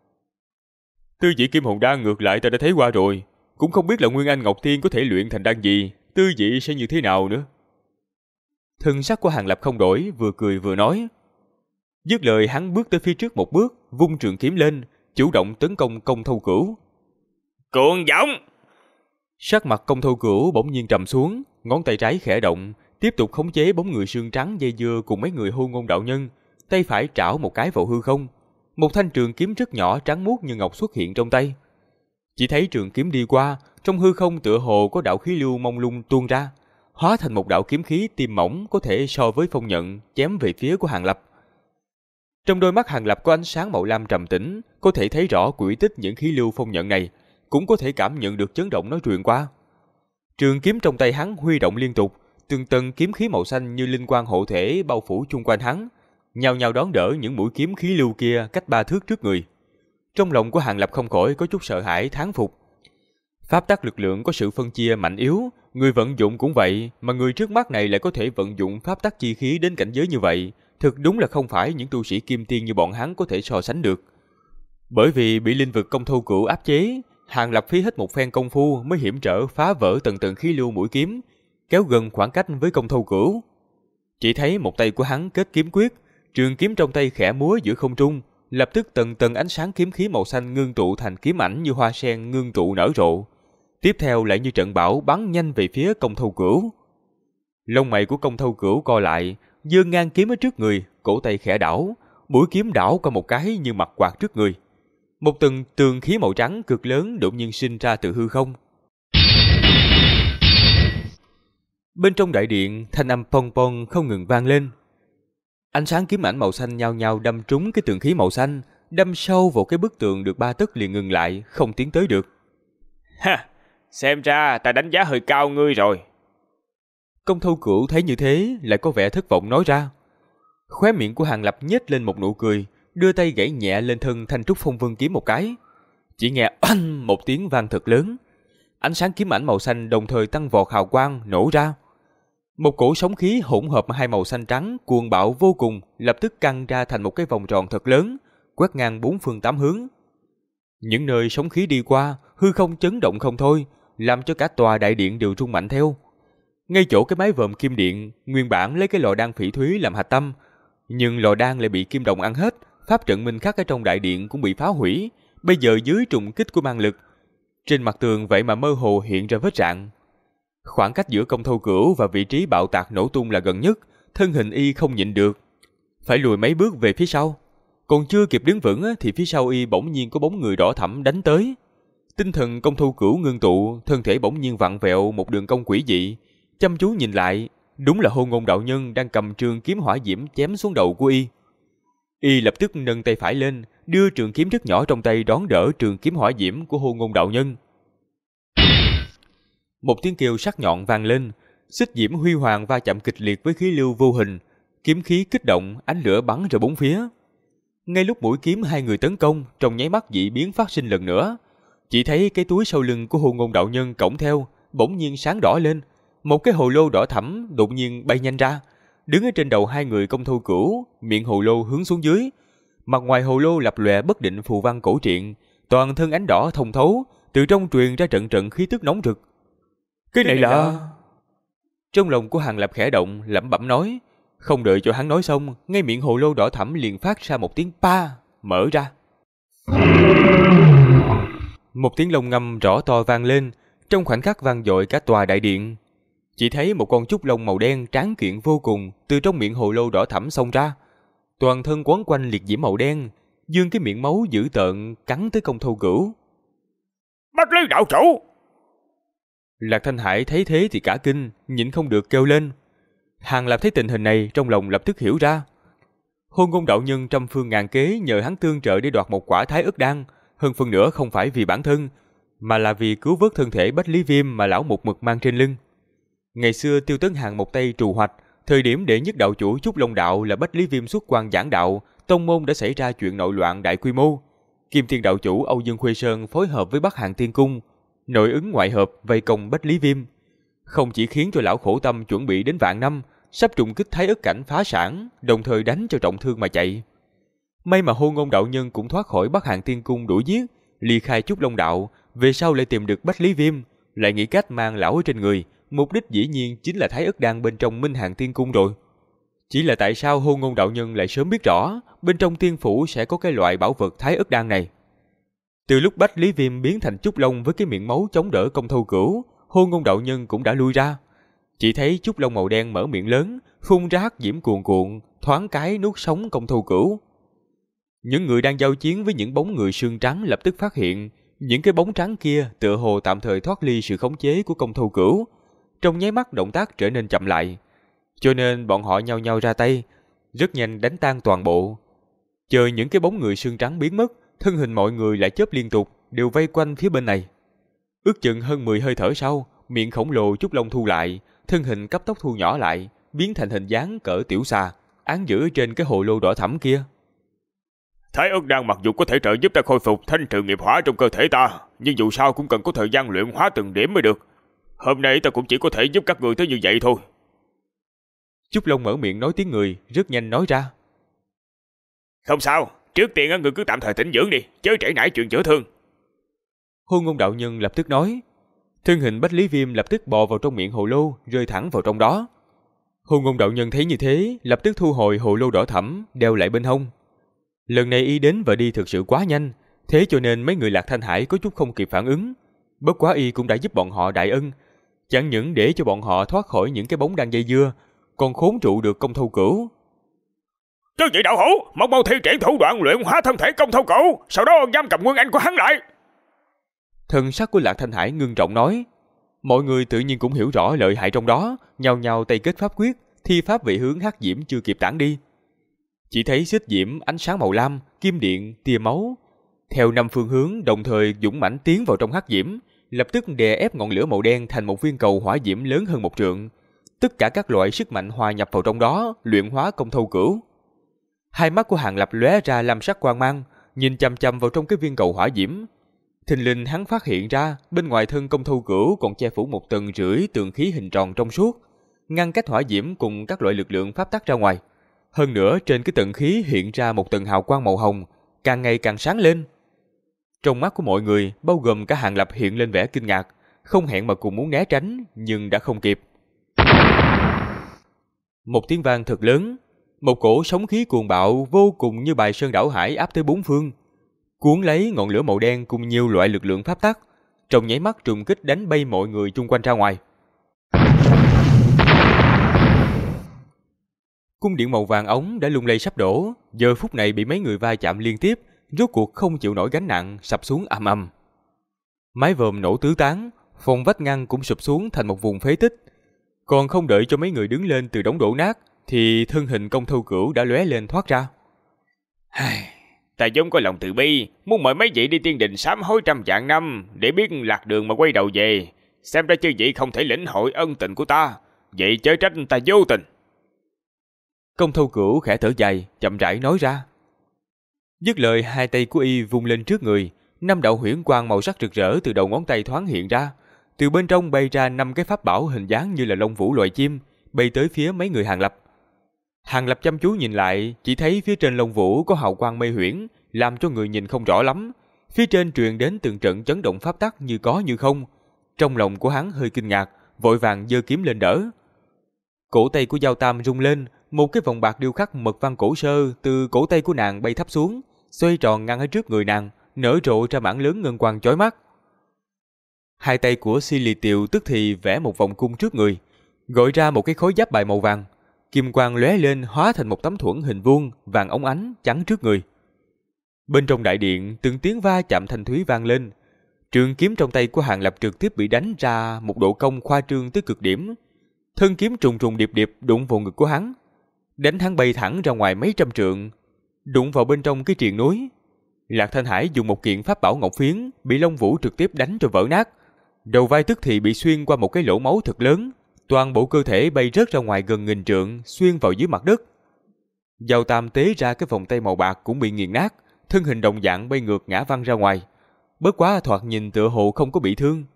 Tư vị kim hồn đan ngược lại ta đã thấy qua rồi, cũng không biết là Nguyên Anh Ngọc Tiên có thể luyện thành đan gì, tư vị sẽ như thế nào nữa. Thần sắc của Hàng Lập không đổi, vừa cười vừa nói. Dứt lời hắn bước tới phía trước một bước, vung trường kiếm lên, chủ động tấn công Công Thu Cửu. Cuồng vọng! Sắc mặt Công Thu Cửu bỗng nhiên trầm xuống, ngón tay trái khẽ động, tiếp tục khống chế bóng người xương trắng dây dưa cùng mấy người Hôn Ngôn đạo nhân, tay phải trảo một cái vào hư không. Một thanh trường kiếm rất nhỏ trắng muốt như ngọc xuất hiện trong tay. Chỉ thấy trường kiếm đi qua, trong hư không tựa hồ có đạo khí lưu mông lung tuôn ra, hóa thành một đạo kiếm khí tiêm mỏng có thể so với phong nhận chém về phía của Hàng Lập. Trong đôi mắt Hàng Lập có ánh sáng màu lam trầm tĩnh, có thể thấy rõ quỹ tích những khí lưu phong nhận này, cũng có thể cảm nhận được chấn động nó truyền qua. Trường kiếm trong tay hắn huy động liên tục, từng tầng kiếm khí màu xanh như linh quang hộ thể bao phủ chung quanh hắn, nhao nhao đón đỡ những mũi kiếm khí lưu kia cách 3 thước trước người. Trong lòng của Hàng Lập không khỏi có chút sợ hãi thán phục. Pháp tắc lực lượng có sự phân chia mạnh yếu, người vận dụng cũng vậy, mà người trước mắt này lại có thể vận dụng pháp tắc chi khí đến cảnh giới như vậy, thực đúng là không phải những tu sĩ kim tiên như bọn hắn có thể so sánh được. Bởi vì bị linh vực Công Thu Cửu áp chế, Hàng Lập phí hết một phen công phu mới hiểm trở phá vỡ tầng tầng khí lưu mũi kiếm, kéo gần khoảng cách với Công Thu Cửu. Chỉ thấy một tay của hắn kết kiếm quyết, trường kiếm trong tay khẽ múa giữa không trung, lập tức tầng tầng ánh sáng kiếm khí màu xanh ngưng tụ thành kiếm ảnh như hoa sen ngưng tụ nở rộ. Tiếp theo lại như trận bão bắn nhanh về phía Công Thu Cửu. Lông mày của Công Thu Cửu co lại, giơ ngang kiếm ở trước người, cổ tay khẽ đảo, mũi kiếm đảo qua một cái như mặt quạt trước người. Một tầng tường khí màu trắng cực lớn đột nhiên sinh ra từ hư không. Bên trong đại điện, thanh âm pong pong không ngừng vang lên. Ánh sáng kiếm ảnh màu xanh nhao nhao đâm trúng cái tường khí màu xanh, đâm sâu vào cái bức tường được 3 tấc liền ngừng lại, không tiến tới được. Ha, xem ra ta đánh giá hơi cao ngươi rồi. Công Thu Cửu thấy như thế, lại có vẻ thất vọng nói ra. Khóe miệng của Hàng Lập nhếch lên một nụ cười, đưa tay gãy nhẹ lên thân thanh trúc phong vân kiếm một cái. Chỉ nghe oanh một tiếng vang thật lớn, ánh sáng kiếm ảnh màu xanh đồng thời tăng vọt hào quang nổ ra. Một cổ sóng khí hỗn hợp hai màu xanh trắng cuồng bạo vô cùng, lập tức căng ra thành một cái vòng tròn thật lớn, quét ngang 4 phương 8 hướng. Những nơi sóng khí đi qua, hư không chấn động không thôi, làm cho cả tòa đại điện đều rung mạnh theo. Ngay chỗ cái mái vòm kim điện, nguyên bản lấy cái lò đan phỉ thúy làm hạch tâm, nhưng lò đan lại bị kim đồng ăn hết, pháp trận minh khắc ở trong đại điện cũng bị phá hủy, bây giờ dưới trùng kích của mang lực. Trên mặt tường vậy mà mơ hồ hiện ra vết rạn. Khoảng cách giữa Công Thu Cửu và vị trí bạo tạc nổ tung là gần nhất, thân hình y không nhịn được, phải lùi mấy bước về phía sau. Còn chưa kịp đứng vững thì phía sau y bỗng nhiên có bóng người đỏ thẫm đánh tới. Tinh thần Công Thu Cửu ngưng tụ, thân thể bỗng nhiên vặn vẹo một đường cong quỷ dị, chăm chú nhìn lại, đúng là Hôn Ngôn đạo nhân đang cầm trường kiếm hỏa diễm chém xuống đầu của y. Y lập tức nâng tay phải lên, đưa trường kiếm rất nhỏ trong tay đón đỡ trường kiếm hỏa diễm của Hôn Ngôn đạo nhân. Một tiếng kêu sắc nhọn vang lên, xích diễm huy hoàng va chạm kịch liệt với khí lưu vô hình, kiếm khí kích động, ánh lửa bắn ra bốn phía. Ngay lúc mũi kiếm hai người tấn công, trong nháy mắt dị biến phát sinh lần nữa. Chỉ thấy cái túi sau lưng của Hôn Ngôn đạo nhân cõng theo, bỗng nhiên sáng đỏ lên, một cái hồ lô đỏ thẫm đột nhiên bay nhanh ra, đứng ở trên đầu hai người Công Thu Cửu, miệng hồ lô hướng xuống dưới. Mặt ngoài hồ lô lập lòe bất định phù văn cổ truyện, toàn thân ánh đỏ thông thấu, từ trong truyền ra trận trận khí tức nóng rực. Cái này là... Trong lòng của Hàng Lập khẽ động, lẩm bẩm nói. Không đợi cho hắn nói xong, ngay miệng hồ lô đỏ thẫm liền phát ra một tiếng pa, mở ra. Một tiếng lồng ngâm rõ to vang lên, trong khoảnh khắc vang dội cả tòa đại điện. Chỉ thấy một con trúc lông màu đen tráng kiện vô cùng từ trong miệng hồ lô đỏ thẫm xông ra, toàn thân quấn quanh liệt diễm màu đen, dương cái miệng máu dữ tợn cắn tới Công Thâu Cửu. Bách Lý đạo chủ! Lạc Thanh Hải thấy thế thì cả kinh, nhịn không được kêu lên. Hàng Lập thấy tình hình này trong lòng lập tức hiểu ra. Hôn Ngôn đạo nhân trăm phương ngàn kế nhờ hắn tương trợ để đoạt một quả Thái Ức đan, hơn phân nửa không phải vì bản thân, mà là vì cứu vớt thân thể Bách Lý Viêm mà lão một mực mang trên lưng. Ngày xưa Tiêu Tấn Hàng một tay trù hoạch, thời điểm đệ nhất đạo chủ Trúc Long đạo là Bách Lý Viêm xuất quan giảng đạo, tông môn đã xảy ra chuyện nội loạn đại quy mô. Kim Tiên đạo chủ Âu Dương Khuê Sơn phối hợp với Bắc Hàn Tiên Cung, nội ứng ngoại hợp vây công Bách Lý Viêm, không chỉ khiến cho lão khổ tâm chuẩn bị đến vạn năm, sắp trùng kích Thái Ức cảnh phá sản, đồng thời đánh cho trọng thương mà chạy. May mà Hôn Ngôn đạo nhân cũng thoát khỏi Bắc Hàn Tiên Cung đuổi giết, ly khai Trúc Long đạo, về sau lại tìm được Bách Lý Viêm, lại nghĩ cách mang lão ở trên người, mục đích dĩ nhiên chính là Thái Ức đan bên trong Minh Hàn Tiên Cung rồi. Chỉ là tại sao Hôn Ngôn đạo nhân lại sớm biết rõ bên trong tiên phủ sẽ có cái loại bảo vật Thái Ức đan này. Từ lúc Bách Lý Viêm biến thành Trúc Long với cái miệng máu chống đỡ Công Thâu Cửu, Hôn Ngôn đạo nhân cũng đã lui ra. Chỉ thấy Trúc Long màu đen mở miệng lớn, phun ra hắc diễm cuồn cuộn, thoáng cái nuốt sống Công Thâu Cửu. Những người đang giao chiến với những bóng người xương trắng lập tức phát hiện, những cái bóng trắng kia tựa hồ tạm thời thoát ly sự khống chế của Công Thâu Cửu, trong nháy mắt động tác trở nên chậm lại, cho nên bọn họ nhao nhao ra tay, rất nhanh đánh tan toàn bộ. Chờ những cái bóng người xương trắng biến mất, thân hình mọi người lại chớp liên tục, đều vây quanh phía bên này. Ước chừng hơn 10 hơi thở sau, miệng khổng lồ Trúc Long thu lại, thân hình cấp tốc thu nhỏ lại, biến thành hình dáng cỡ tiểu xà, án giữ trên cái hồ lô đỏ thẫm kia. Thái Ức đan mặc dù có thể trợ giúp ta khôi phục thanh trừ nghiệp hỏa trong cơ thể ta, nhưng dù sao cũng cần có thời gian luyện hóa từng điểm mới được. Hôm nay ta cũng chỉ có thể giúp các người tới như vậy thôi. Trúc Long mở miệng nói tiếng người, rất nhanh nói ra. Không sao, trước tiên người cứ tạm thời tĩnh dưỡng đi, chớ trễ nải chuyện chữa thương. Hôn Ngôn đạo nhân lập tức nói. Thân hình Bách Lý Viêm lập tức bò vào trong miệng hồ lô, rơi thẳng vào trong đó. Hôn Ngôn đạo nhân thấy như thế, lập tức thu hồi hồ lô đỏ thẫm, đeo lại bên hông. Lần này y đến và đi thực sự quá nhanh, thế cho nên mấy người Lạc Thanh Hải có chút không kịp phản ứng. Bất quá y cũng đã giúp bọn họ đại ân, chẳng những để cho bọn họ thoát khỏi những cái bóng đang dây dưa, còn khốn trụ được Công Thâu Cửu. Chứ vậy đạo hữu, mau thi triển thủ đoạn luyện hóa thân thể Công Thâu Cửu, sau đó giam cầm nguyên anh của hắn lại. Thần sắc của Lạc Thanh Hải ngưng trọng nói. Mọi người tự nhiên cũng hiểu rõ lợi hại trong đó, nhao nhao tay kết pháp quyết, thi pháp vị hướng hắc diễm chưa kịp tản đi. Chỉ thấy xích diễm, ánh sáng màu lam, kim điện, tia máu, theo 5 phương hướng đồng thời dũng mãnh tiến vào trong hắc diễm, lập tức đè ép ngọn lửa màu đen thành một viên cầu hỏa diễm lớn hơn 1 trượng. Tất cả các loại sức mạnh hòa nhập vào trong đó, luyện hóa Công Thâu Cửu. Hai mắt của Hàng Lập lóe ra lam sắc quang mang, nhìn chằm chằm vào trong cái viên cầu hỏa diễm. Thình lình hắn phát hiện ra, bên ngoài thân Công Thâu Cửu còn che phủ 1 tầng rưỡi tường khí hình tròn trong suốt, ngăn cách hỏa diễm cùng các loại lực lượng pháp tắc ra ngoài. Hơn nữa trên cái tầng khí hiện ra 1 tầng hào quang màu hồng, càng ngày càng sáng lên. Trong mắt của mọi người, bao gồm cả Hàng Lập hiện lên vẻ kinh ngạc, không hẹn mà cùng muốn né tránh, nhưng đã không kịp. Một tiếng vang thật lớn, một cổ sóng khí cuồng bạo vô cùng như bài sơn đảo hải áp tới 4 phương, cuốn lấy ngọn lửa màu đen cùng nhiều loại lực lượng pháp tắc, trong nháy mắt trùng kích đánh bay mọi người chung quanh ra ngoài. Cung điện màu vàng ống đã lung lay sắp đổ, giờ phút này bị mấy người va chạm liên tiếp, rốt cuộc không chịu nổi gánh nặng, sập xuống ầm ầm. Mái vòm nổ tứ tán, phòng vách ngăn cũng sụp xuống thành một vùng phế tích. Còn không đợi cho mấy người đứng lên từ đống đổ nát, thì thân hình Công Thâu Cửu đã lóe lên thoát ra. Ta vốn có lòng từ bi, muốn mời mấy vị đi tiên đình sám hối 100 vạn năm để biết lạc đường mà quay đầu về. Xem ra chư vị không thể lĩnh hội ân tình của ta, vậy chớ trách ta vô tình. Công Thâu Cửu khẽ thở dài, chậm rãi nói ra. Dứt lời, hai tay của y vung lên trước người, 5 đạo huyễn quang màu sắc rực rỡ từ đầu ngón tay thoáng hiện ra, từ bên trong bay ra 5 cái pháp bảo hình dáng như là lông vũ loài chim, bay tới phía mấy người Hàng Lập. Hàng Lập chăm chú nhìn lại, chỉ thấy phía trên lông vũ có hào quang mê huyễn, làm cho người nhìn không rõ lắm. Phía trên truyền đến từng trận chấn động pháp tắc như có như không. Trong lòng của hắn hơi kinh ngạc, vội vàng giơ kiếm lên đỡ. Cổ tay của Giao Tam rung lên, một cái vòng bạc điêu khắc mật văn cổ sơ từ cổ tay của nàng bay thấp xuống, xoay tròn ngăn ở trước người nàng, nở rộ ra mảng lớn ngân quang chói mắt. Hai tay của Si Lì Tiều tức thì vẽ một vòng cung trước người, gọi ra một cái khối giáp bài màu vàng, kim quang lóe lên hóa thành một tấm thuẫn hình vuông vàng óng ánh chắn trước người. Bên trong đại điện, từng tiếng va chạm thanh thúy vang lên. Trường kiếm trong tay của Hàng Lập trực tiếp bị đánh ra một độ cong khoa trương tới cực điểm. Thân kiếm trùng trùng điệp điệp đụng vào ngực của hắn, đánh hắn bay thẳng ra ngoài mấy trăm trượng, đụng vào bên trong cái triền núi. Lạc Thanh Hải dùng một kiện pháp bảo ngọc phiến bị Long Vũ trực tiếp đánh cho vỡ nát. Đầu vai tức thì bị xuyên qua một cái lỗ máu thật lớn, toàn bộ cơ thể bay rớt ra ngoài gần nghìn trượng, xuyên vào dưới mặt đất. Giao Tam tế ra cái vòng tay màu bạc cũng bị nghiền nát, thân hình đồng dạng bay ngược ngã văng ra ngoài. Bất quá thoạt nhìn tựa hồ không có bị thương.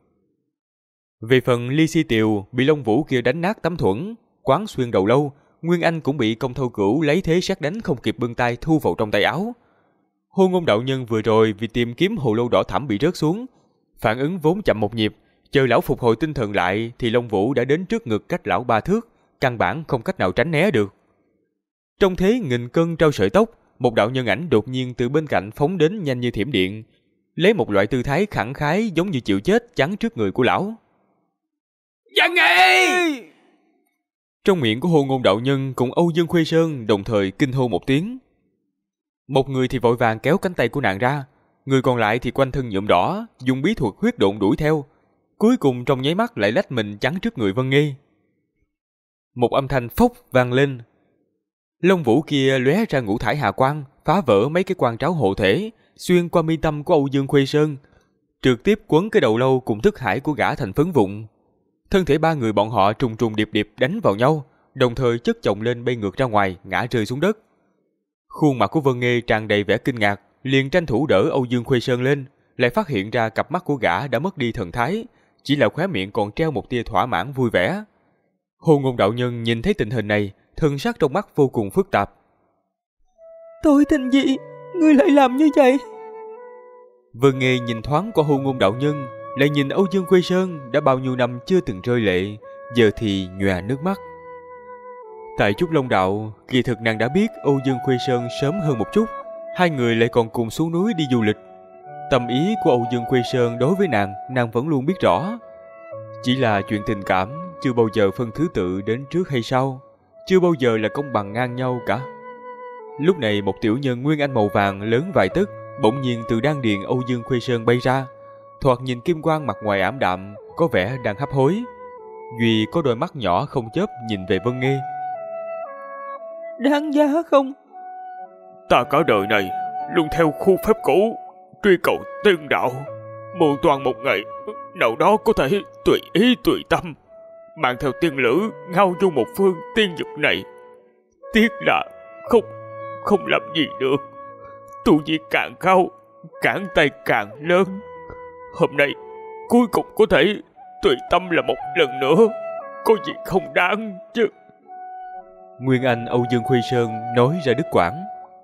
Về phần Ly Si Tiều bị Long Vũ kia đánh nát tấm thuẫn, quán xuyên đầu lâu, Nguyên Anh cũng bị Công Thâu Cửu lấy thế sát đánh không kịp bưng tay thu vào trong tay áo. Hôn Ngôn đạo nhân vừa rồi vì tìm kiếm hồ lô đỏ thẫm bị rớt xuống, phản ứng vốn chậm một nhịp, chờ lão phục hồi tinh thần lại thì Long Vũ đã đến trước ngực cách lão 3 thước, căn bản không cách nào tránh né được. Trong thế nghìn cân treo sợi tóc, một đạo nhân ảnh đột nhiên từ bên cạnh phóng đến nhanh như thiểm điện, lấy một loại tư thái khẳng khái giống như chịu chết chắn trước người của lão. Giang Nghi! Trong miệng của Hôn Ngôn đạo nhân cùng Âu Dương Khuê Sơn đồng thời kinh hô một tiếng. Một người thì vội vàng kéo cánh tay của nàng ra, người còn lại thì quanh thân nhuộm đỏ, dùng bí thuật huyết độn đuổi theo, cuối cùng trong nháy mắt lại lách mình chắn trước người Vân Nghi. Một âm thanh phốc vang lên. Long Vũ kia lóe ra ngũ thải hà quang, phá vỡ mấy cái quan tráo hộ thể, xuyên qua mi tâm của Âu Dương Khuê Sơn, trực tiếp quấn cái đầu lâu cùng thức hải của gã thành phấn vụn. Thân thể ba người bọn họ trùng trùng điệp điệp đánh vào nhau, đồng thời chất chồng lên bay ngược ra ngoài, ngã rơi xuống đất. Khuôn mặt của Vân Nghê tràn đầy vẻ kinh ngạc, liền tranh thủ đỡ Âu Dương Khuê Sơn lên, lại phát hiện ra cặp mắt của gã đã mất đi thần thái, chỉ là khóe miệng còn treo một tia thỏa mãn vui vẻ. Hôn Ngôn đạo nhân nhìn thấy tình hình này, thần sắc trong mắt vô cùng phức tạp. Tôi tình gì? Ngươi lại làm như vậy? Vân Nghê nhìn thoáng qua Hôn Ngôn đạo nhân, lại nhìn Âu Dương Khuê Sơn đã bao nhiêu năm chưa từng rơi lệ, giờ thì nhòa nước mắt. Tại Trúc Long Đạo, kỳ thực nàng đã biết Âu Dương Khuê Sơn sớm hơn một chút, hai người lại còn cùng xuống núi đi du lịch. Tâm ý của Âu Dương Khuê Sơn đối với nàng vẫn luôn biết rõ. Chỉ là chuyện tình cảm chưa bao giờ phân thứ tự đến trước hay sau, chưa bao giờ là công bằng ngang nhau cả. Lúc này một tiểu nhân nguyên anh màu vàng lớn vài tấc bỗng nhiên từ đan điền Âu Dương Khuê Sơn bay ra, thoạt nhìn kim quang mặt ngoài ảm đạm, có vẻ đang hấp hối. Duy có đôi mắt nhỏ không chớp nhìn về Vân Nghê. Đáng giá không? Ta cả đời này luôn theo khu phép cũ, truy cầu tiên đạo, mưu toàn một ngày nào đó có thể tùy ý tùy tâm, mang theo tiên lữ ngao du một phương tiên vực này. Tiếc là không làm gì được. Tu vi càng cao, cản tay càng lớn. Hôm nay cuối cùng có thể tùy tâm là một lần nữa, có gì không đáng chứ. Nguyên Anh Âu Dương Khuê Sơn nói ra đứt quãng.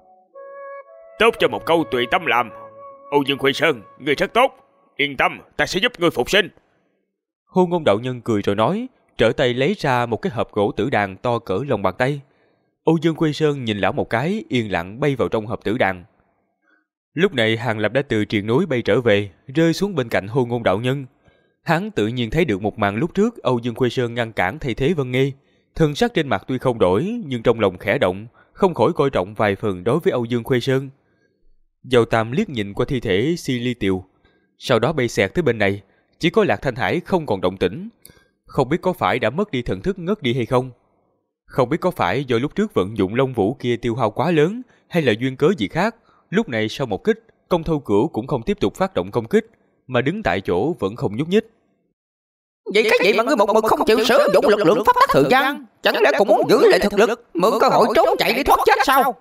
Tốt cho một câu tùy tâm làm. Âu Dương Khuê Sơn, ngươi rất tốt, yên tâm, ta sẽ giúp ngươi phục sinh. Hôn Ngôn đạo nhân cười rồi nói, trở tay lấy ra một cái hộp gỗ tử đàn to cỡ lòng bàn tay. Âu Dương Khuê Sơn nhìn lão một cái, yên lặng bay vào trong hộp tử đàn. Lúc này Hàng Lập đã từ triền núi bay trở về, rơi xuống bên cạnh Hôn Ngôn đạo nhân. Hắn tự nhiên thấy được một màn lúc trước Âu Dương Khuê Sơn ngăn cản thay thế Vân Nghê. Thân sắc trên mặt tuy không đổi, nhưng trong lòng khẽ động, không khỏi coi trọng vài phần đối với Âu Dương Khuê Sơn. Dầu Tam liếc nhìn qua thi thể Si Ly Tiều, sau đó bay xẹt tới bên này. Chỉ có Lạc Thanh Hải không còn động tĩnh, không biết có phải đã mất đi thần thức ngất đi hay không. Không biết có phải do lúc trước vận dụng Long Vũ kia tiêu hao quá lớn, hay là duyên cớ gì khác. Lúc này sau một kích, Công Thâu Cửu cũng không tiếp tục phát động công kích, mà đứng tại chỗ vẫn không nhúc nhích. Vậy cái gì mà ngươi một mực không chịu sử dụng lực lượng pháp tắc thời gian? Chẳng lẽ còn muốn giữ lại thực lực, mượn cơ hội trốn chạy để thoát chết sao?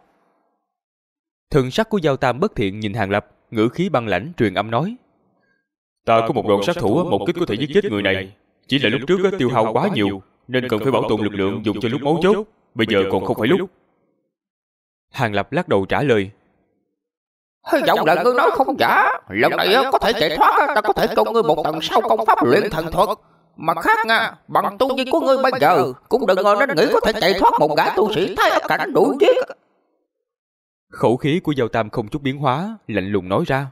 Thần sắc của Giao Tam bất thiện nhìn Hàng Lập, ngữ khí băng lãnh truyền âm nói: Ta có một đòn sát thủ, một kích có thể giết chết người này. Chỉ là lúc trước tiêu hao quá nhiều, nên cần phải bảo tồn lực lượng dùng cho lúc mấu chốt. Bây giờ còn không phải lúc. Hàng Lập lắc đầu trả lời: Hy vọng là ngươi nói không giả. Lần này có thể chạy thoát, ta có thể công ngươi một tầng sau công pháp luyện thần thuật. Mặt khác nha, bằng tu vi của ngươi bây giờ cũng đừng ngờ nên nghĩ có thể chạy thoát một gã tu sĩ thái ấp cảnh đuổi giết. Khẩu khí của Giao Tam không chút biến hóa, lạnh lùng nói ra.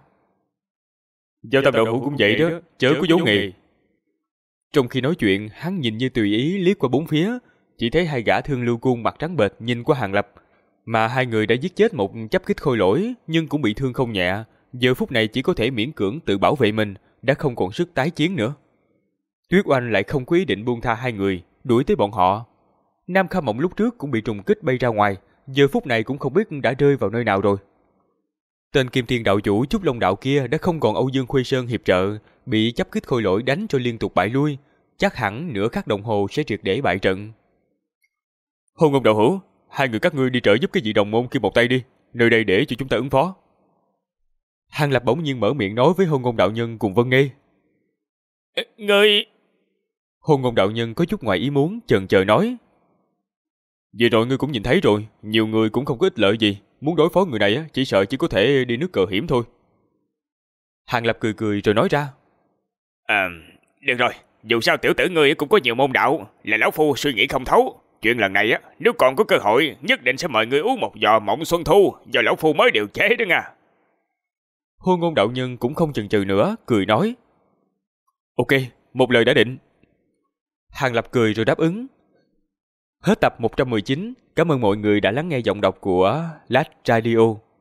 Giao Tam đạo hữu cũng vậy đó, chớ có giấu nghề. Trong khi nói chuyện, hắn nhìn như tùy ý liếc qua bốn phía, chỉ thấy hai gã thương lưu cung mặt trắng bệch nhìn qua Hàng Lập. Mà hai người đã giết chết một chấp kích khôi lỗi nhưng cũng bị thương không nhẹ, giờ phút này chỉ có thể miễn cưỡng tự bảo vệ mình, đã không còn sức tái chiến nữa. Tuyết Oanh lại không có ý định buông tha hai người, đuổi tới bọn họ. Nam Kha Mộng lúc trước cũng bị trùng kích bay ra ngoài, giờ phút này cũng không biết đã rơi vào nơi nào rồi. Tên Kim Tiên đạo chủ Trúc Long đạo kia đã không còn Âu Dương Khuê Sơn hiệp trợ, bị chấp kích khôi lỗi đánh cho liên tục bại lui, chắc hẳn nửa khắc đồng hồ sẽ triệt để bại trận. Hôn Ngôn đạo hữu, hai người các ngươi đi trợ giúp cái vị đồng môn kia một tay đi, nơi đây để cho chúng ta ứng phó. Hàng Lập bỗng nhiên mở miệng nói với Hôn Ngôn đạo nhân cùng Vân Nghê. Ngươi... Hôn Ngôn đạo nhân có chút ngoài ý muốn, chần chờ nói. Vừa rồi ngươi cũng nhìn thấy rồi, nhiều người cũng không có ích lợi gì, muốn đối phó người này chỉ sợ chỉ có thể đi nước cờ hiểm thôi. Hàng Lập cười cười rồi nói ra. Được rồi, dù sao tiểu tử ngươi cũng có nhiều môn đạo, là lão phu suy nghĩ không thấu. Chuyện lần này nếu còn có cơ hội, nhất định sẽ mời ngươi uống một giò Mộng Xuân Thu, do lão phu mới điều chế đó nha. Hôn Ngôn đạo nhân cũng không chần chừ nữa, cười nói. Ok, một lời đã định. Hàng Lập cười rồi đáp ứng. Hết tập 119, cảm ơn mọi người đã lắng nghe giọng đọc của Last Radio.